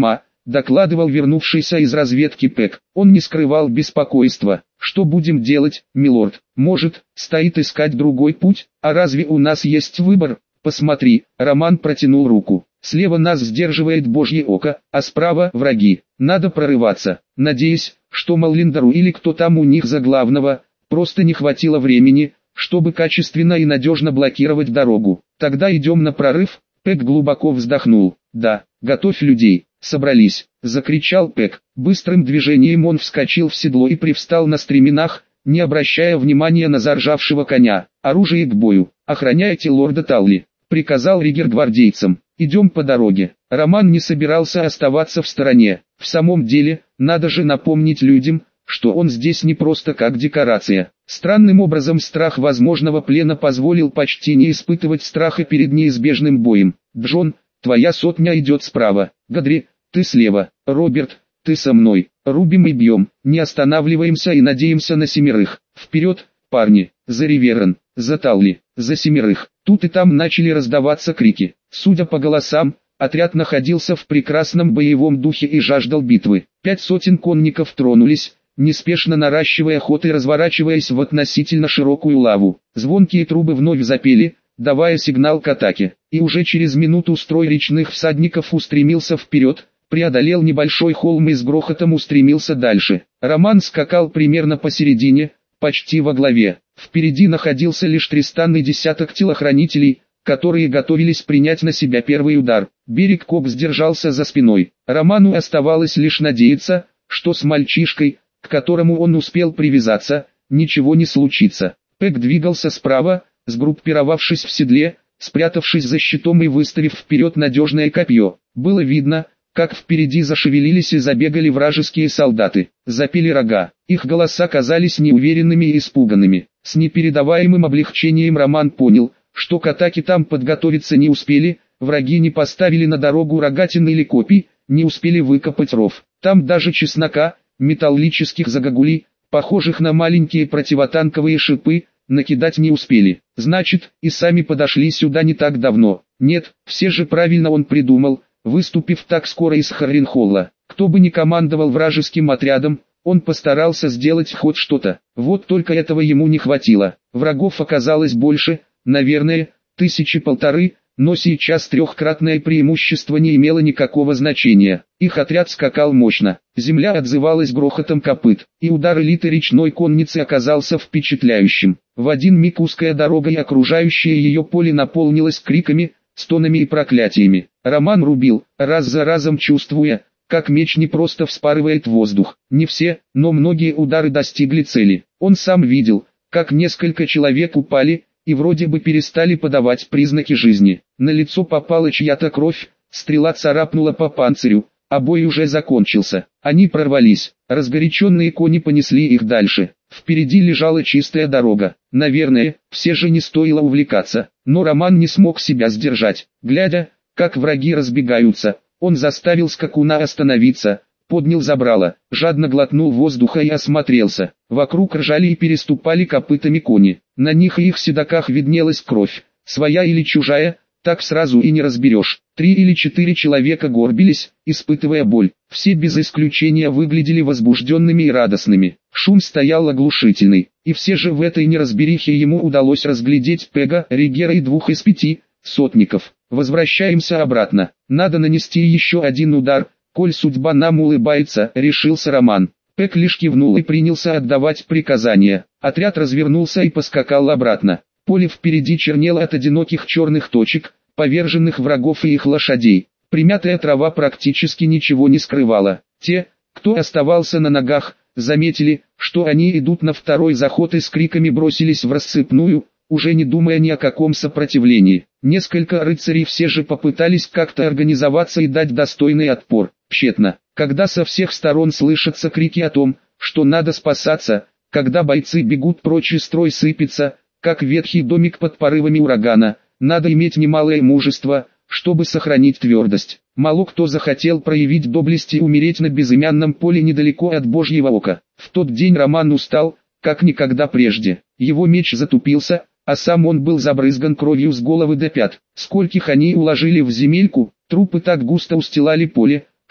докладывал вернувшийся из разведки Пэк. Он не скрывал беспокойства. «Что будем делать, милорд? Может, стоит искать другой путь? А разве у нас есть выбор? Посмотри». Роман протянул руку. «Слева нас сдерживает Божье око, а справа враги. Надо прорываться. Надеюсь, что Маллиндеру или кто там у них за главного, просто не хватило времени, чтобы качественно и надежно блокировать дорогу. Тогда идем на прорыв». Пэк глубоко вздохнул. «Да, готовь людей». «Собрались!» — закричал Пэк. Быстрым движением он вскочил в седло и привстал на стременах, не обращая внимания на заржавшего коня. «Оружие к бою! Охраняйте лорда Талли!» — приказал Ригер гвардейцам. «Идем по дороге». Роман не собирался оставаться в стороне. В самом деле, надо же напомнить людям, что он здесь не просто как декорация. Странным образом страх возможного плена позволил почти не испытывать страха перед неизбежным боем. «Джон, твоя сотня идет справа. Гадри, ты слева. Роберт, ты со мной. Рубим и бьем, не останавливаемся и надеемся на семерых. Вперед, парни!» За Риверен, за Талли, за семерых. Тут и там начали раздаваться крики. Судя по голосам, отряд находился в прекрасном боевом духе и жаждал битвы. 500 конников тронулись, неспешно наращивая ход и разворачиваясь в относительно широкую лаву. Звонкие трубы вновь запели, давая сигнал к атаке. И уже через минуту строй речных всадников устремился вперед, преодолел небольшой холм и с грохотом устремился дальше. Роман скакал примерно посередине, почти во главе. Впереди находился лишь Тристан и десяток телохранителей, которые готовились принять на себя первый удар. Берег Кобс держался за спиной. Роману оставалось лишь надеяться, что с мальчишкой, к которому он успел привязаться, ничего не случится. Пэк двигался справа, сгруппировавшись в седле, спрятавшись за щитом и выставив вперед надежное копье. Было видно, как впереди зашевелились и забегали вражеские солдаты. Запели рога. Их голоса казались неуверенными и испуганными. С непередаваемым облегчением Роман понял, что к атаке там подготовиться не успели, враги не поставили на дорогу рогатин или копий, не успели выкопать ров. Там даже чеснока, металлических загогулей, похожих на маленькие противотанковые шипы, накидать не успели. Значит, и сами подошли сюда не так давно. Нет, все же правильно он придумал, выступив так скоро из Харренхолла. Кто бы ни командовал вражеским отрядом, он постарался сделать хоть что-то. Вот только этого ему не хватило. Врагов оказалось больше, наверное, 1000-1500, но сейчас трехкратное преимущество не имело никакого значения. Их отряд скакал мощно, земля отзывалась грохотом копыт, и удар элиты речной конницы оказался впечатляющим. В один миг узкая дорога и окружающее ее поле наполнилось криками, стонами и проклятиями. Роман рубил, раз за разом чувствуя, как меч не просто вспарывает воздух. Не все, но многие удары достигли цели. Он сам видел, как несколько человек упали, и вроде бы перестали подавать признаки жизни. На лицо попала чья-то кровь, стрела царапнула по панцирю, а бой уже закончился. Они прорвались, разгоряченные кони понесли их дальше. Впереди лежала чистая дорога. Наверное, все же не стоило увлекаться, но Роман не смог себя сдержать. Глядя, как враги разбегаются, он заставил скакуна остановиться, поднял забрало, жадно глотнул воздуха и осмотрелся. Вокруг ржали и переступали копытами кони. На них и их седаках виднелась кровь, своя или чужая, так сразу и не разберешь. 3 или 4 человека горбились, испытывая боль. Все без исключения выглядели возбужденными и радостными. Шум стоял оглушительный, и все же в этой неразберихе ему удалось разглядеть Пега, Ригера и 2 из 5 сотников. «Возвращаемся обратно. Надо нанести еще один удар, коль судьба нам улыбается», — решился Роман. Пэк лишь кивнул и принялся отдавать приказания. Отряд развернулся и поскакал обратно. Поле впереди чернело от одиноких черных точек, поверженных врагов и их лошадей. Примятая трава практически ничего не скрывала. Те, кто оставался на ногах, заметили, что они идут на второй заход и с криками бросились в рассыпную, уже не думая ни о каком сопротивлении. Несколько рыцарей все же попытались как-то организоваться и дать достойный отпор. Тщетно. Когда со всех сторон слышатся крики о том, что надо спасаться, когда бойцы бегут прочь и строй сыпется, как ветхий домик под порывами урагана, надо иметь немалое мужество, чтобы сохранить твердость. Мало кто захотел проявить доблесть и умереть на безымянном поле недалеко от Божьего ока. В тот день Роман устал, как никогда прежде. Его меч затупился, а сам он был забрызган кровью с головы до пят. Скольких они уложили в земельку, трупы так густо устилали поле,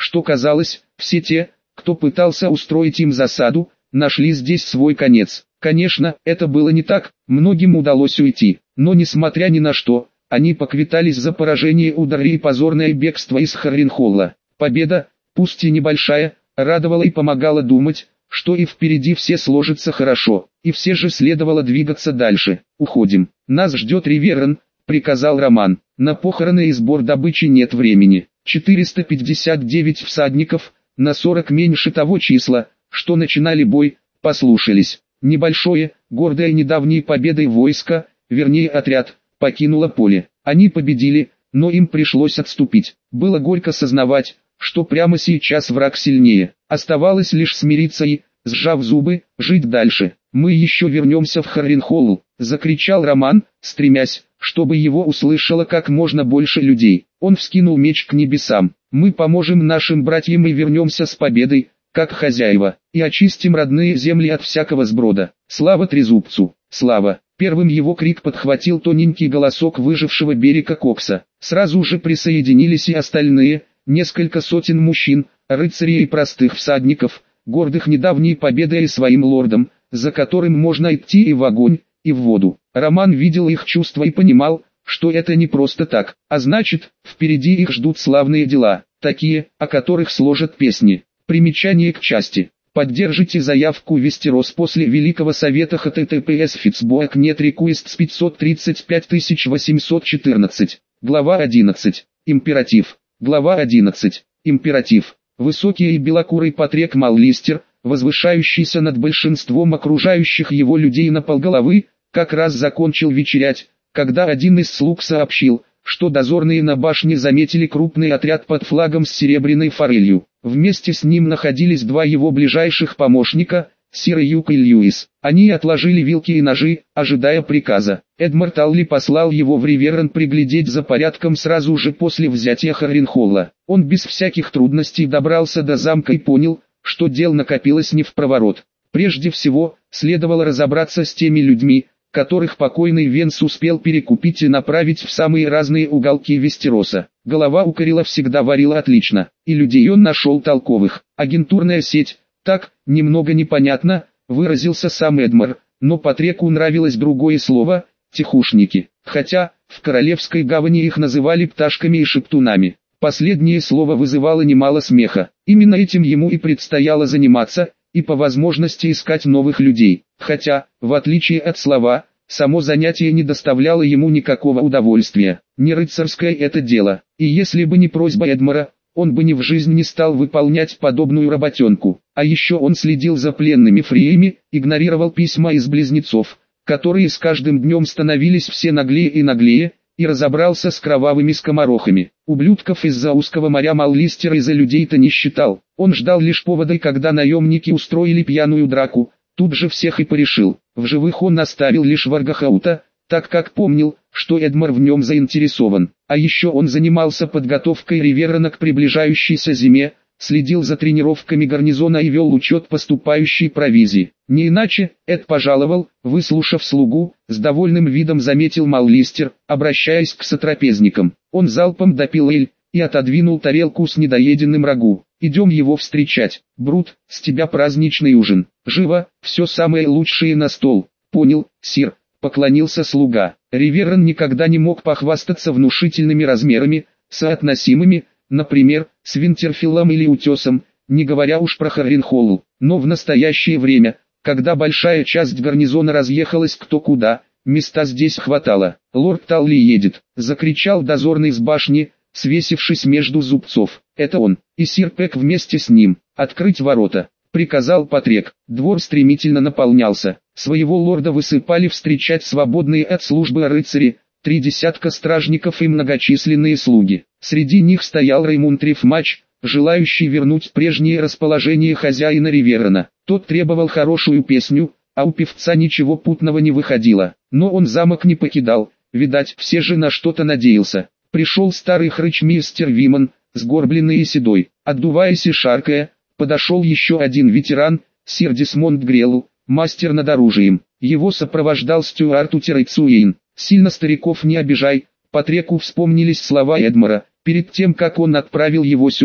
что казалось, все те, кто пытался устроить им засаду, нашли здесь свой конец. Конечно, это было не так, многим удалось уйти, но несмотря ни на что, они поквитались за поражение у Дарри и позорное бегство из Харринхолла. Победа, пусть и небольшая, радовала и помогала думать, что и впереди все сложится хорошо, и все же следовало двигаться дальше. «Уходим, нас ждет Риверен», — приказал Роман. «На похороны и сбор добычи нет времени». 459 всадников, на 40 меньше того числа, что начинали бой, послушались. Небольшое, гордое недавней победой войско, вернее отряд, покинуло поле. Они победили, но им пришлось отступить. Было горько сознавать, что прямо сейчас враг сильнее. Оставалось лишь смириться и, сжав зубы, жить дальше. «Мы еще вернемся в Харринхолл», — закричал Роман, стремясь, чтобы его услышало как можно больше людей. Он вскинул меч к небесам. «Мы поможем нашим братьям и вернемся с победой, как хозяева, и очистим родные земли от всякого сброда. Слава Трезубцу! Слава!» Первым его крик подхватил тоненький голосок выжившего берега Кокса. Сразу же присоединились и остальные, несколько сотен мужчин, рыцарей и простых всадников, гордых недавней победой и своим лордом, за которым можно идти и в огонь, и в воду. Роман видел их чувства и понимал, что это не просто так, а значит, впереди их ждут славные дела, такие, о которых сложат песни. Примечание к части. Поддержите заявку Вестерос после Великого Совета https Fitzboak нет requests 535814. Глава 11. Императив. Глава 11. Императив. Высокий и белокурый Патрек Маллистер, возвышающийся над большинством окружающих его людей на полголовы, как раз закончил вечерять, когда один из слуг сообщил, что дозорные на башне заметили крупный отряд под флагом с серебряной форелью. Вместе с ним находились два его ближайших помощника, Сир Юк и Льюис. Они отложили вилки и ножи, ожидая приказа. Эдмар Талли послал его в Риверен приглядеть за порядком сразу же после взятия Харринхолла. Он без всяких трудностей добрался до замка и понял, что дел накопилось не впроворот. Прежде всего, следовало разобраться с теми людьми, которых покойный Венс успел перекупить и направить в самые разные уголки Вестероса. Голова у Карила всегда варила отлично, и людей он нашел толковых. Агентурная сеть, так, немного непонятно, выразился сам Эдмар, но Патреку нравилось другое слово – тихушники. Хотя, в Королевской гавани их называли пташками и шептунами. Последнее слово вызывало немало смеха. Именно этим ему и предстояло заниматься, и по возможности искать новых людей. Хотя, в отличие от слова, само занятие не доставляло ему никакого удовольствия. Не рыцарское это дело, и если бы не просьба Эдмара, он бы ни в жизнь не стал выполнять подобную работенку. А еще он следил за пленными фреями, игнорировал письма из близнецов, которые с каждым днем становились все наглее и наглее, и разобрался с кровавыми скоморохами. Ублюдков из-за узкого моря Маллистер из-за людей-то не считал. Он ждал лишь повода, когда наемники устроили пьяную драку, тут же всех и порешил. В живых он оставил лишь Варгахаута, так как помнил, что Эдмар в нем заинтересован. А еще он занимался подготовкой Риверена к приближающейся зиме, следил за тренировками гарнизона и вел учет поступающей провизии. Не иначе, Эд пожаловал, выслушав слугу, с довольным видом заметил Маллистер, обращаясь к сотрапезникам. Он залпом допил эль и отодвинул тарелку с недоеденным рагу. «Идем его встречать, Брут, с тебя праздничный ужин. Живо, все самое лучшее на стол». «Понял, сир», — поклонился слуга. Риверен никогда не мог похвастаться внушительными размерами, соотносимыми, например, с Винтерфиллом или Утесом, не говоря уж про Харринхолл. Но в настоящее время, когда большая часть гарнизона разъехалась кто куда, места здесь хватало. «Лорд Талли едет», — закричал дозорный с башни, свесившись между зубцов. «Это он, и сир Пек вместе с ним. Открыть ворота», — приказал Патрек. Двор стремительно наполнялся. Своего лорда высыпали встречать свободные от службы рыцари, 3 десятка стражников и многочисленные слуги. Среди них стоял Реймунд Рифмач, желающий вернуть прежнее расположение хозяина Риверена. Тот требовал хорошую песню, а у певца ничего путного не выходило. Но он замок не покидал, видать, все же на что-то надеялся. Пришел старый хрыч мистер Виман, сгорбленный и седой. Отдуваясь и шаркая, подошел еще один ветеран, сир Десмонд Грелл, мастер над оружием. Его сопровождал Стюарт Утерайцуэйн. «Сильно стариков не обижай», Патреку вспомнились слова Эдмара, перед тем как он отправил его сюда.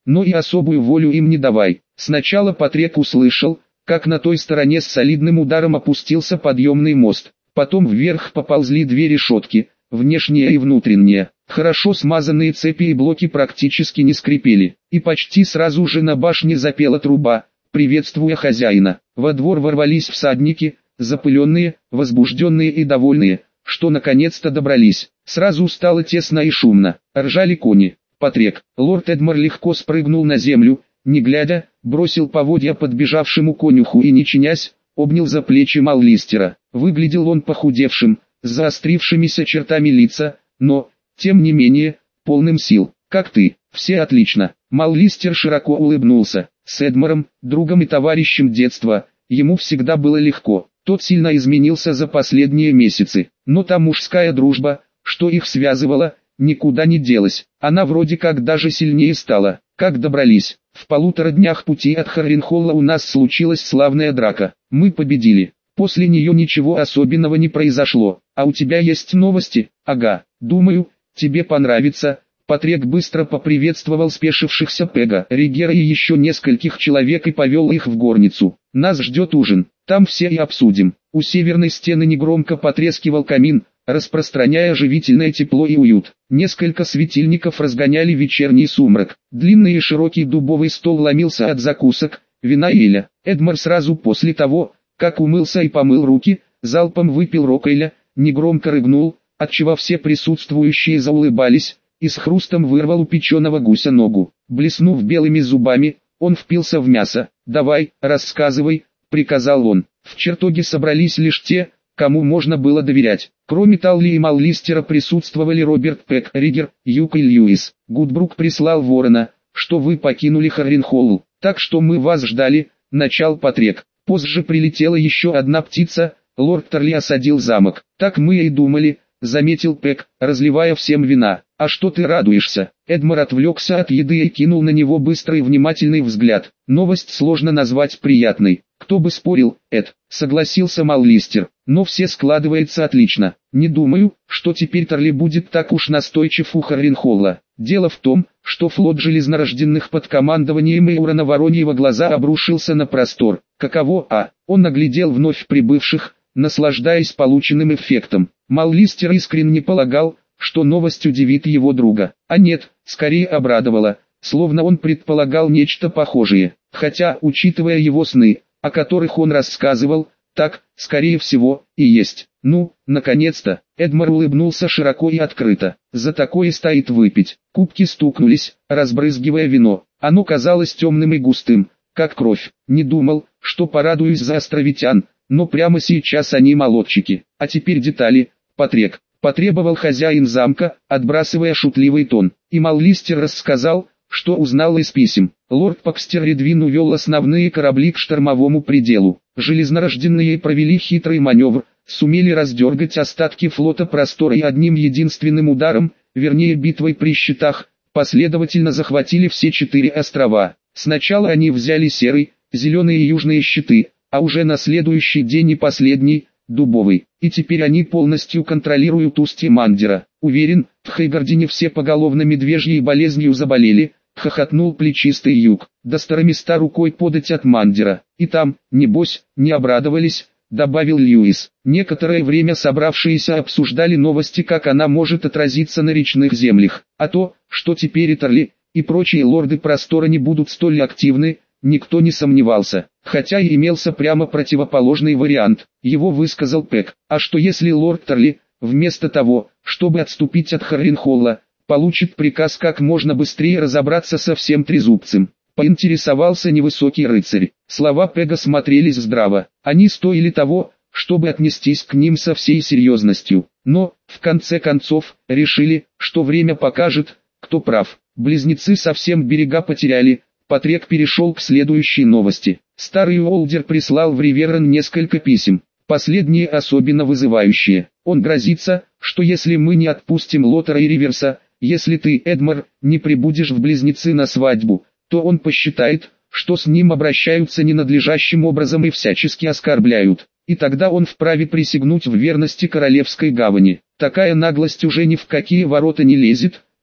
но и особую волю им не давай. Сначала Патрек услышал, как на той стороне с солидным ударом опустился подъемный мост. Потом вверх поползли две решетки, внешняя и внутренняя. Хорошо смазанные цепи и блоки практически не скрипели. И почти сразу же на башне запела труба, приветствуя хозяина. Во двор ворвались всадники, запыленные, возбужденные и довольные, что наконец-то добрались. Сразу стало тесно и шумно. Ржали кони. Патрек, лорд Эдмар легко спрыгнул на землю, не глядя, бросил поводья подбежавшему конюху и, не чинясь, обнял за плечи Маллистера. Выглядел он похудевшим, с заострившимися чертами лица, но, тем не менее, полным сил. «Как ты?» «Все отлично». Маллистер широко улыбнулся. С Эдмаром, другом и товарищем детства, ему всегда было легко. Тот сильно изменился за последние месяцы, но та мужская дружба, что их связывала, никуда не делась. Она вроде как даже сильнее стала. Как добрались? В 1,5 днях пути от Харренхолла у нас случилась славная драка. Мы победили. После нее ничего особенного не произошло. А у тебя есть новости? Ага, думаю, тебе понравится. Патрек быстро поприветствовал спешившихся Пега, Ригера и еще нескольких человек и повел их в горницу. Нас ждет ужин, там все и обсудим. У северной стены негромко потрескивал камин, распространяя живительное тепло и уют. Несколько светильников разгоняли вечерний сумрак. Длинный и широкий дубовый стол ломился от закусок, вина и эля. Эдмар сразу после того, как умылся и помыл руки, залпом выпил рокейля, негромко рыгнул, отчего все присутствующие заулыбались, и с хрустом вырвал у печеного гуся ногу. Блеснув белыми зубами, он впился в мясо. «Давай, рассказывай», — приказал он. В чертоге собрались лишь те, кому можно было доверять. Кроме Талли и Маллистера присутствовали Роберт Пек, Ригер, Юк и Льюис. Гудбрук прислал ворона, что вы покинули Харренхолл, так что мы вас ждали, начал Патрек. Позже прилетела еще одна птица, лорд Тарли осадил замок. Так мы и думали, заметил Пек, разливая всем вина. А что ты радуешься? Эдмар отвлекся от еды и кинул на него быстрый и внимательный взгляд. Новость сложно назвать приятной. Кто бы спорил, Эд, согласился Маллистер. Но все складывается отлично. Не думаю, что теперь Тарли будет так уж настойчив у Харренхолла. Дело в том, что флот железнорожденных под командованием Эурона Вороньего глаза обрушился на простор. Каково, Он наглядел вновь прибывших, наслаждаясь полученным эффектом. Маллистер искренне полагал, что новость удивит его друга. А нет, скорее обрадовала, словно он предполагал нечто похожее. Хотя, учитывая его сны, о которых он рассказывал, так, скорее всего, и есть. Ну, наконец-то, Эдмар улыбнулся широко и открыто. За такое стоит выпить. Кубки стукнулись, разбрызгивая вино. Оно казалось темным и густым, как кровь. Не думал, что порадуюсь за островитян, но прямо сейчас они молодчики. А теперь детали, Патрек. Потребовал хозяин замка, отбрасывая шутливый тон. И Маллистер рассказал, что узнал из писем. Лорд Пакстер Редвин увел основные корабли к штормовому пределу. Железнорожденные провели хитрый маневр, сумели раздергать остатки флота простора и одним единственным ударом, вернее битвой при щитах, последовательно захватили все 4 острова. Сначала они взяли серый, зеленый и южные щиты, а уже на следующий день и последний, дубовый. И теперь они полностью контролируют устье Мандера. Уверен, в Хейгардене все поголовно медвежьей болезнью заболели, хохотнул плечистый Юг. Да староместа рукой подать от Мандера. И там, небось, не обрадовались, добавил Льюис. Некоторое время собравшиеся обсуждали новости, как она может отразиться на речных землях. А то, что теперь и Тарли, и прочие лорды простора не будут столь активны, никто не сомневался. Хотя и имелся прямо противоположный вариант. Его высказал Пек. А что если лорд Тарли, вместо того, чтобы отступить от Харренхолла, получит приказ как можно быстрее разобраться со всем трезубцем? Поинтересовался невысокий рыцарь. Слова Пега смотрелись здраво. Они стоили того, чтобы отнестись к ним со всей серьезностью. Но, в конце концов, решили, что время покажет, кто прав. Близнецы совсем берега потеряли. Патрек перешел к следующей новости. Старый Уолдер прислал в Риверен несколько писем. Последние особенно вызывающие. Он грозится, что если мы не отпустим Лотера и Риверса, если ты, Эдмар, не прибудешь в Близнецы на свадьбу, то он посчитает, что с ним обращаются ненадлежащим образом и всячески оскорбляют. И тогда он вправе присягнуть в верности Королевской гавани. Такая наглость уже ни в какие ворота не лезет,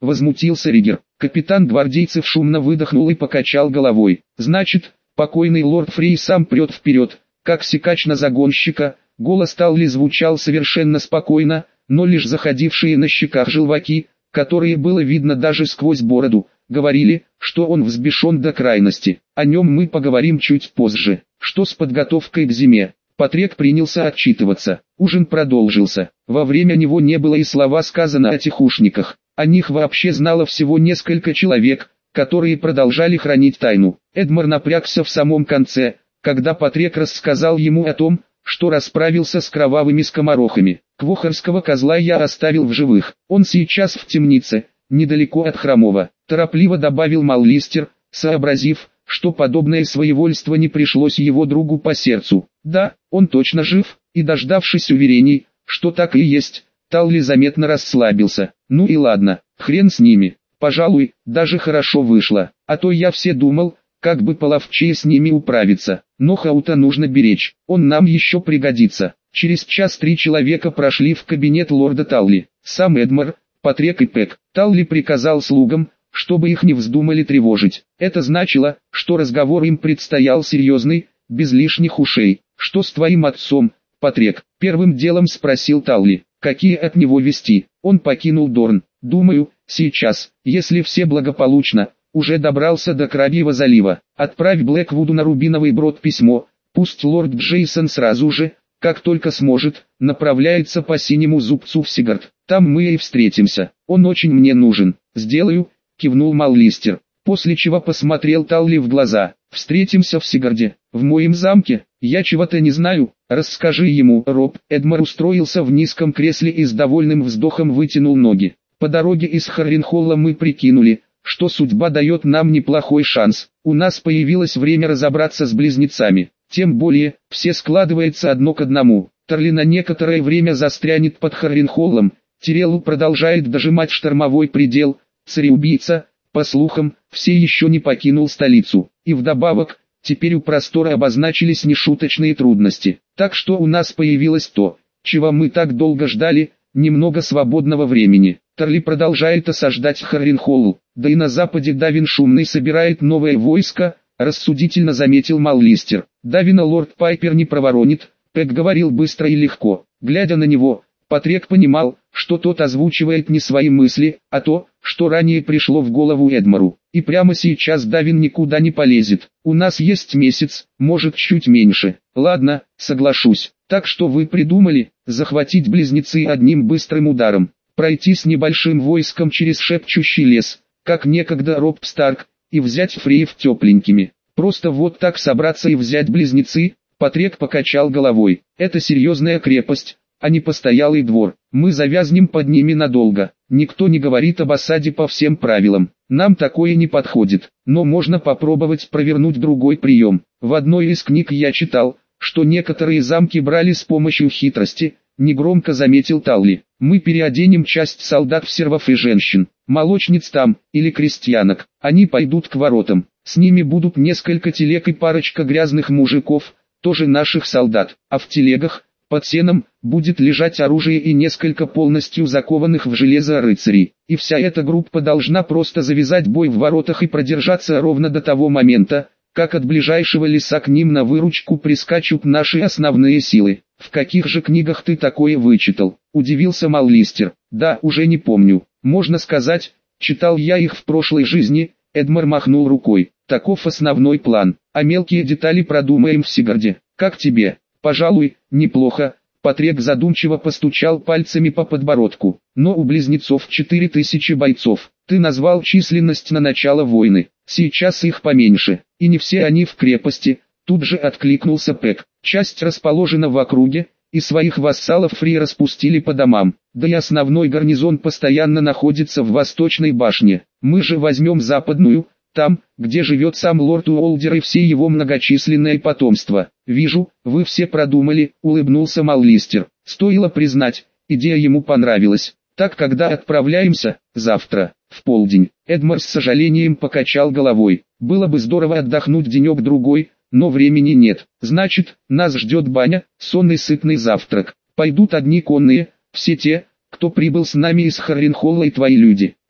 возмутился Ригер. Капитан гвардейцев шумно выдохнул и покачал головой. Значит, покойный лорд Фрей сам прет вперед, как сикач на загонщика. Голос Талли звучал совершенно спокойно, но лишь заходившие на щеках желваки, которые было видно даже сквозь бороду, говорили, что он взбешен до крайности. О нем мы поговорим чуть позже. Что с подготовкой к зиме? Патрек принялся отчитываться. Ужин продолжился. Во время него не было и слова сказано о тихушниках. О них вообще знало всего несколько человек, которые продолжали хранить тайну. Эдмар напрягся в самом конце, когда Патрек рассказал ему о том, что расправился с кровавыми скоморохами. Квохорского козла я оставил в живых. Он сейчас в темнице, недалеко от Хромова. Торопливо добавил Маллистер, сообразив, что подобное своевольство не пришлось его другу по сердцу. Да, он точно жив, и дождавшись уверений, что так и есть, Талли заметно расслабился. Ну и ладно, хрен с ними. Пожалуй, даже хорошо вышло, а то я все думал, как бы половчее с ними управиться. Но Хаута нужно беречь, он нам еще пригодится. Через час 3 человека прошли в кабинет лорда Талли. Сам Эдмар, Патрек и Пэк. Талли приказал слугам, чтобы их не вздумали тревожить. Это значило, что разговор им предстоял серьезный, без лишних ушей. «Что с твоим отцом, Патрек?» — первым делом спросил Талли. «Какие от него вести?» Он покинул Дорн. «Думаю, сейчас, если все благополучно, уже добрался до Крабьего залива. Отправь Блэквуду на Рубиновый Брод письмо, пусть лорд Джейсон сразу же, как только сможет, направляется по Синему Зубцу в Сигард. Там мы и встретимся. Он очень мне нужен». «Сделаю», — кивнул Маллистер, после чего посмотрел Талли в глаза. «Встретимся в Сигарде, в моем замке, я чего-то не знаю, расскажи ему». Роб Эдмар устроился в низком кресле и с довольным вздохом вытянул ноги. «По дороге из Харренхолла мы прикинули, что судьба дает нам неплохой шанс. У нас появилось время разобраться с близнецами. Тем более, все складывается одно к одному. Тарли на некоторое время застрянет под Харренхоллом, Тиреллу продолжает дожимать штормовой предел, цареубийца, по слухам, все еще не покинул столицу. И вдобавок, теперь у простора обозначились нешуточные трудности. Так что у нас появилось то, чего мы так долго ждали, немного свободного времени. Тарли продолжает осаждать Харренхолл, да и на западе Давин Шумный собирает новое войско, рассудительно заметил Маллистер. Давина лорд Пайпер не проворонит, Пэк говорил быстро и легко. Глядя на него, Патрек понимал, что тот озвучивает не свои мысли, а то, что ранее пришло в голову Эдмару. И прямо сейчас Давин никуда не полезет. У нас есть месяц, может чуть меньше. Ладно, соглашусь. Так что вы придумали, захватить близнецы одним быстрым ударом, пройти с небольшим войском через шепчущий лес, как некогда Роб Старк, и взять Фреев тепленькими. Просто вот так собраться и взять близнецы? Патрек покачал головой. Это серьезная крепость, а не постоялый двор. Мы завязнем под ними надолго. Никто не говорит об осаде по всем правилам. Нам такое не подходит. Но можно попробовать провернуть другой прием. В одной из книг я читал, что некоторые замки брали с помощью хитрости, негромко заметил Талли. Мы переоденем часть солдат в сервов и женщин, молочниц там, или крестьянок. Они пойдут к воротам. С ними будут несколько телег и парочка грязных мужиков, тоже наших солдат. А в телегах, под сеном, будет лежать оружие и несколько полностью закованных в железо рыцарей. И вся эта группа должна просто завязать бой в воротах и продержаться ровно до того момента, как от ближайшего леса к ним на выручку прискачут наши основные силы. В каких же книгах ты такое вычитал? Удивился Маллистер. Да, уже не помню. Можно сказать, читал я их в прошлой жизни. Эдмар махнул рукой. Таков основной план, а мелкие детали продумаем в Сигарде. Как тебе? Пожалуй, неплохо. Патрек задумчиво постучал пальцами по подбородку. Но у близнецов 4000 бойцов. Ты назвал численность на начало войны. Сейчас их поменьше. И не все они в крепости. Тут же откликнулся Пэк. Часть расположена в округе, и своих вассалов Фри распустили по домам. Да и основной гарнизон постоянно находится в восточной башне. Мы же возьмем западную, там, где живет сам лорд Уолдер и все его многочисленное потомство. Вижу, вы все продумали, улыбнулся Маллистер. Стоило признать, идея ему понравилась. Так когда отправляемся? Завтра, в полдень. Эдмар с сожалением покачал головой. Было бы здорово отдохнуть денек-другой, но времени нет. Значит, нас ждет баня, сонный сытный завтрак. Пойдут одни конные, все те, кто прибыл с нами из Харренхолла и твои люди.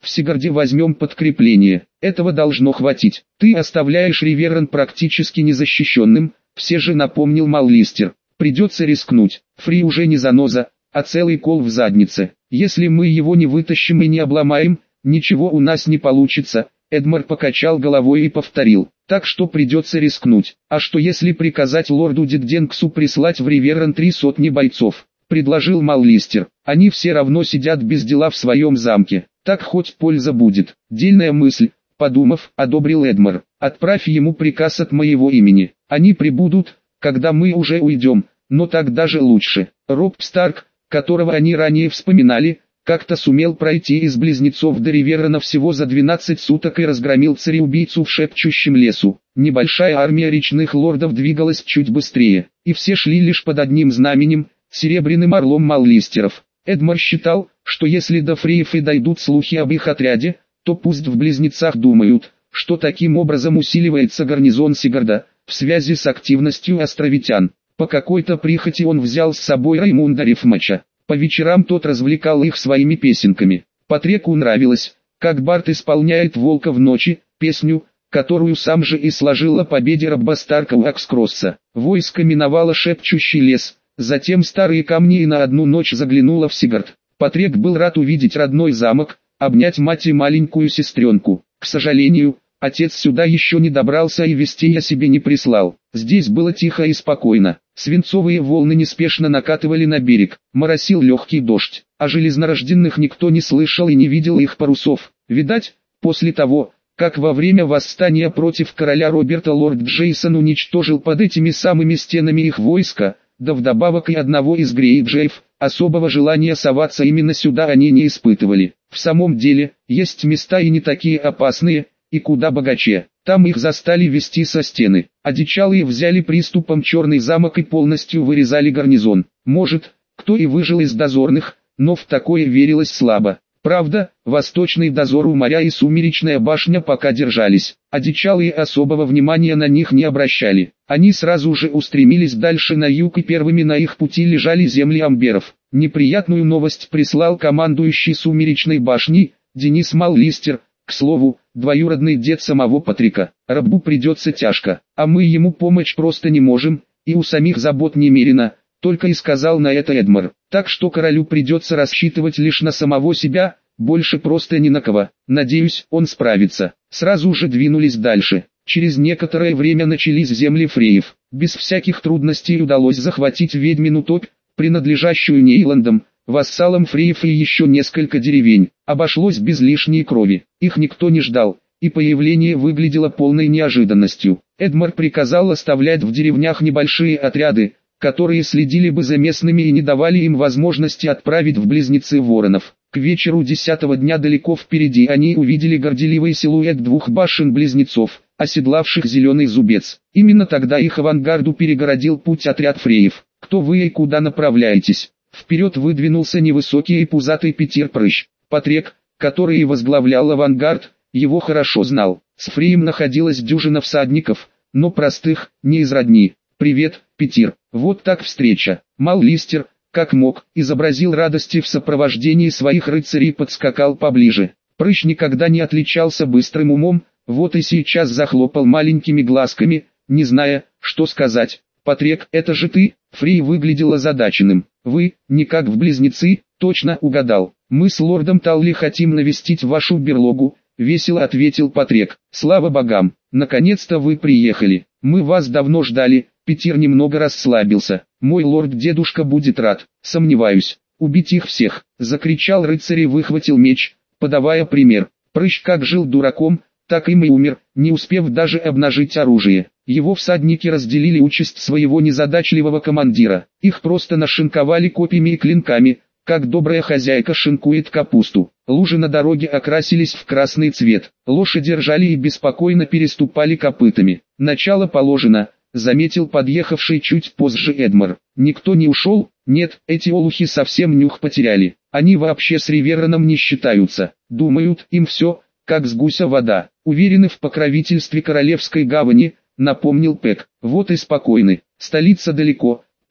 в Сигарде возьмем подкрепление, этого должно хватить. Ты оставляешь Риверран практически незащищенным, все же напомнил Маллистер. Придется рискнуть, Фри уже не заноза, а целый кол в заднице. Если мы его не вытащим и не обломаем, ничего у нас не получится. Эдмар покачал головой и повторил. Так что придется рискнуть. А что если приказать лорду Дидденксу прислать в Риверран 300 бойцов? Предложил Маллистер. Они все равно сидят без дела в своем замке. Так хоть польза будет. Дельная мысль, подумав, одобрил Эдмар. Отправь ему приказ от моего имени. Они прибудут, когда мы уже уйдем, но так даже лучше. Роб Старк, которого они ранее вспоминали, как-то сумел пройти из Близнецов до Риверрана всего за 12 суток и разгромил цареубийцу в шепчущем лесу. Небольшая армия речных лордов двигалась чуть быстрее, и все шли лишь под одним знаменем, серебряным орлом Маллистеров. Эдмар считал, что если до Фреев и дойдут слухи об их отряде, то пусть в Близнецах думают, что таким образом усиливается гарнизон Сигарда, в связи с активностью островитян. По какой-то прихоти он взял с собой Раймунда Рифмача. По вечерам тот развлекал их своими песенками. Патреку нравилось, как Барт исполняет «Волка в ночи», песню, которую сам же и сложил о победе Робба Старка у Акскросса. Войско миновало шепчущий лес, затем старые камни и на одну ночь заглянуло в Сигард. Патрек был рад увидеть родной замок, обнять мать и маленькую сестренку. К сожалению, отец сюда еще не добрался и вестей о себе не прислал. Здесь было тихо и спокойно. Свинцовые волны неспешно накатывали на берег. Моросил легкий дождь. О железнорожденных никто не слышал и не видел их парусов. Видать, после того, как во время восстания против короля Роберта лорд Джейсон уничтожил под этими самыми стенами их войска, да вдобавок и одного из Грейджеев, особого желания соваться именно сюда они не испытывали. В самом деле, есть места и не такие опасные, и куда богаче. Там их застали вести со стены. Одичалые взяли приступом Черный замок и полностью вырезали гарнизон. Может, кто и выжил из дозорных, но в такое верилось слабо. Правда, восточный дозор у моря и Сумеречная башня пока держались. Одичалые особого внимания на них не обращали. Они сразу же устремились дальше на юг, и первыми на их пути лежали земли амберов. Неприятную новость прислал командующий Сумеречной башней, Денис Маллистер. К слову, двоюродный дед самого Патрика. Рабу придется тяжко, а мы ему помочь просто не можем, и у самих забот немерено, только и сказал на это Эдмар. Так что королю придется рассчитывать лишь на самого себя, больше просто ни на кого. Надеюсь, он справится. Сразу же двинулись дальше. Через некоторое время начались земли Фреев. Без всяких трудностей удалось захватить ведьмину топь, принадлежащую Нейландам, вассалам Фреев, и еще несколько деревень. Обошлось без лишней крови. Их никто не ждал, и появление выглядело полной неожиданностью. Эдмар приказал оставлять в деревнях небольшие отряды, которые следили бы за местными и не давали им возможности отправить в Близнецы воронов. К вечеру 10-го дня далеко впереди они увидели горделивый силуэт двух башен-близнецов, оседлавших зеленый зубец. Именно тогда их авангарду перегородил путь отряд Фреев. «Кто вы и куда направляетесь?» Вперед выдвинулся невысокий и пузатый Питер-прыщ. Патрек, который и возглавлял авангард, его хорошо знал. С Фреем находилась дюжина всадников, но простых, не из родни. «Привет, Питер, вот так встреча». Маллистер, как мог, изобразил радости в сопровождении своих рыцарей и подскакал поближе. Прыщ никогда не отличался быстрым умом, вот и сейчас захлопал маленькими глазками, не зная, что сказать. «Патрек, это же ты?» Фрей выглядел озадаченным. «Вы, не как в Близнецы?» «Точно угадал. Мы с лордом Талли хотим навестить вашу берлогу», — весело ответил Патрек. «Слава богам, наконец-то вы приехали. Мы вас давно ждали». Питер немного расслабился. «Мой лорд-дедушка будет рад». «Сомневаюсь. Убить их всех!» — закричал рыцарь и выхватил меч, подавая пример. Прыщ как жил дураком, так им и умер, не успев даже обнажить оружие. Его всадники разделили участь своего незадачливого командира. Их просто нашинковали копьями и клинками, как добрая хозяйка шинкует капусту. Лужи на дороге окрасились в красный цвет. Лошади ржали и беспокойно переступали копытами. «Начало положено», — заметил подъехавший чуть позже Эдмар. «Никто не ушел?» «Нет, эти олухи совсем нюх потеряли. Они вообще с Риверраном не считаются. Думают, им все, как с гуся вода. Уверены в покровительстве Королевской гавани», — напомнил Пэк. «Вот и спокойны. Столица далеко», —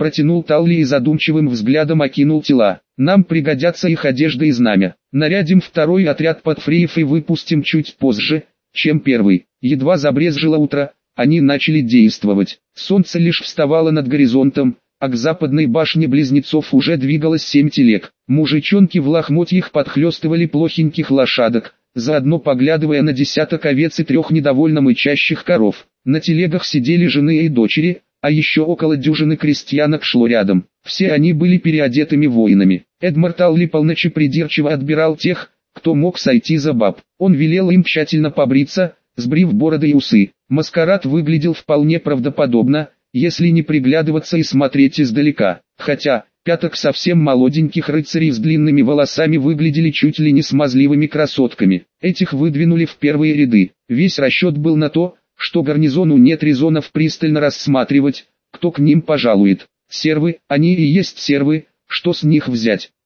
протянул Талли и задумчивым взглядом окинул тела. Нам пригодятся их одежда и знамя. Нарядим второй отряд под Фреев и выпустим чуть позже, чем первый. Едва забрезжило утро, они начали действовать. Солнце лишь вставало над горизонтом, а к западной башне близнецов уже двигалось 7 телег. Мужичонки в лохмотьях подхлестывали плохеньких лошадок, заодно поглядывая на десяток овец и 3 недовольно мычащих коров. На телегах сидели жены и дочери, а еще около дюжины крестьянок шло рядом. Все они были переодетыми воинами. Эдмар Талли полночи придирчиво отбирал тех, кто мог сойти за баб. Он велел им тщательно побриться, сбрив бороды и усы. Маскарад выглядел вполне правдоподобно, если не приглядываться и смотреть издалека. Хотя, 5 совсем молоденьких рыцарей с длинными волосами выглядели чуть ли не смазливыми красотками. Этих выдвинули в первые ряды. Весь расчет был на то, что гарнизону нет резонов пристально рассматривать, кто к ним пожалует. Сервы, они и есть сервы, что с них взять?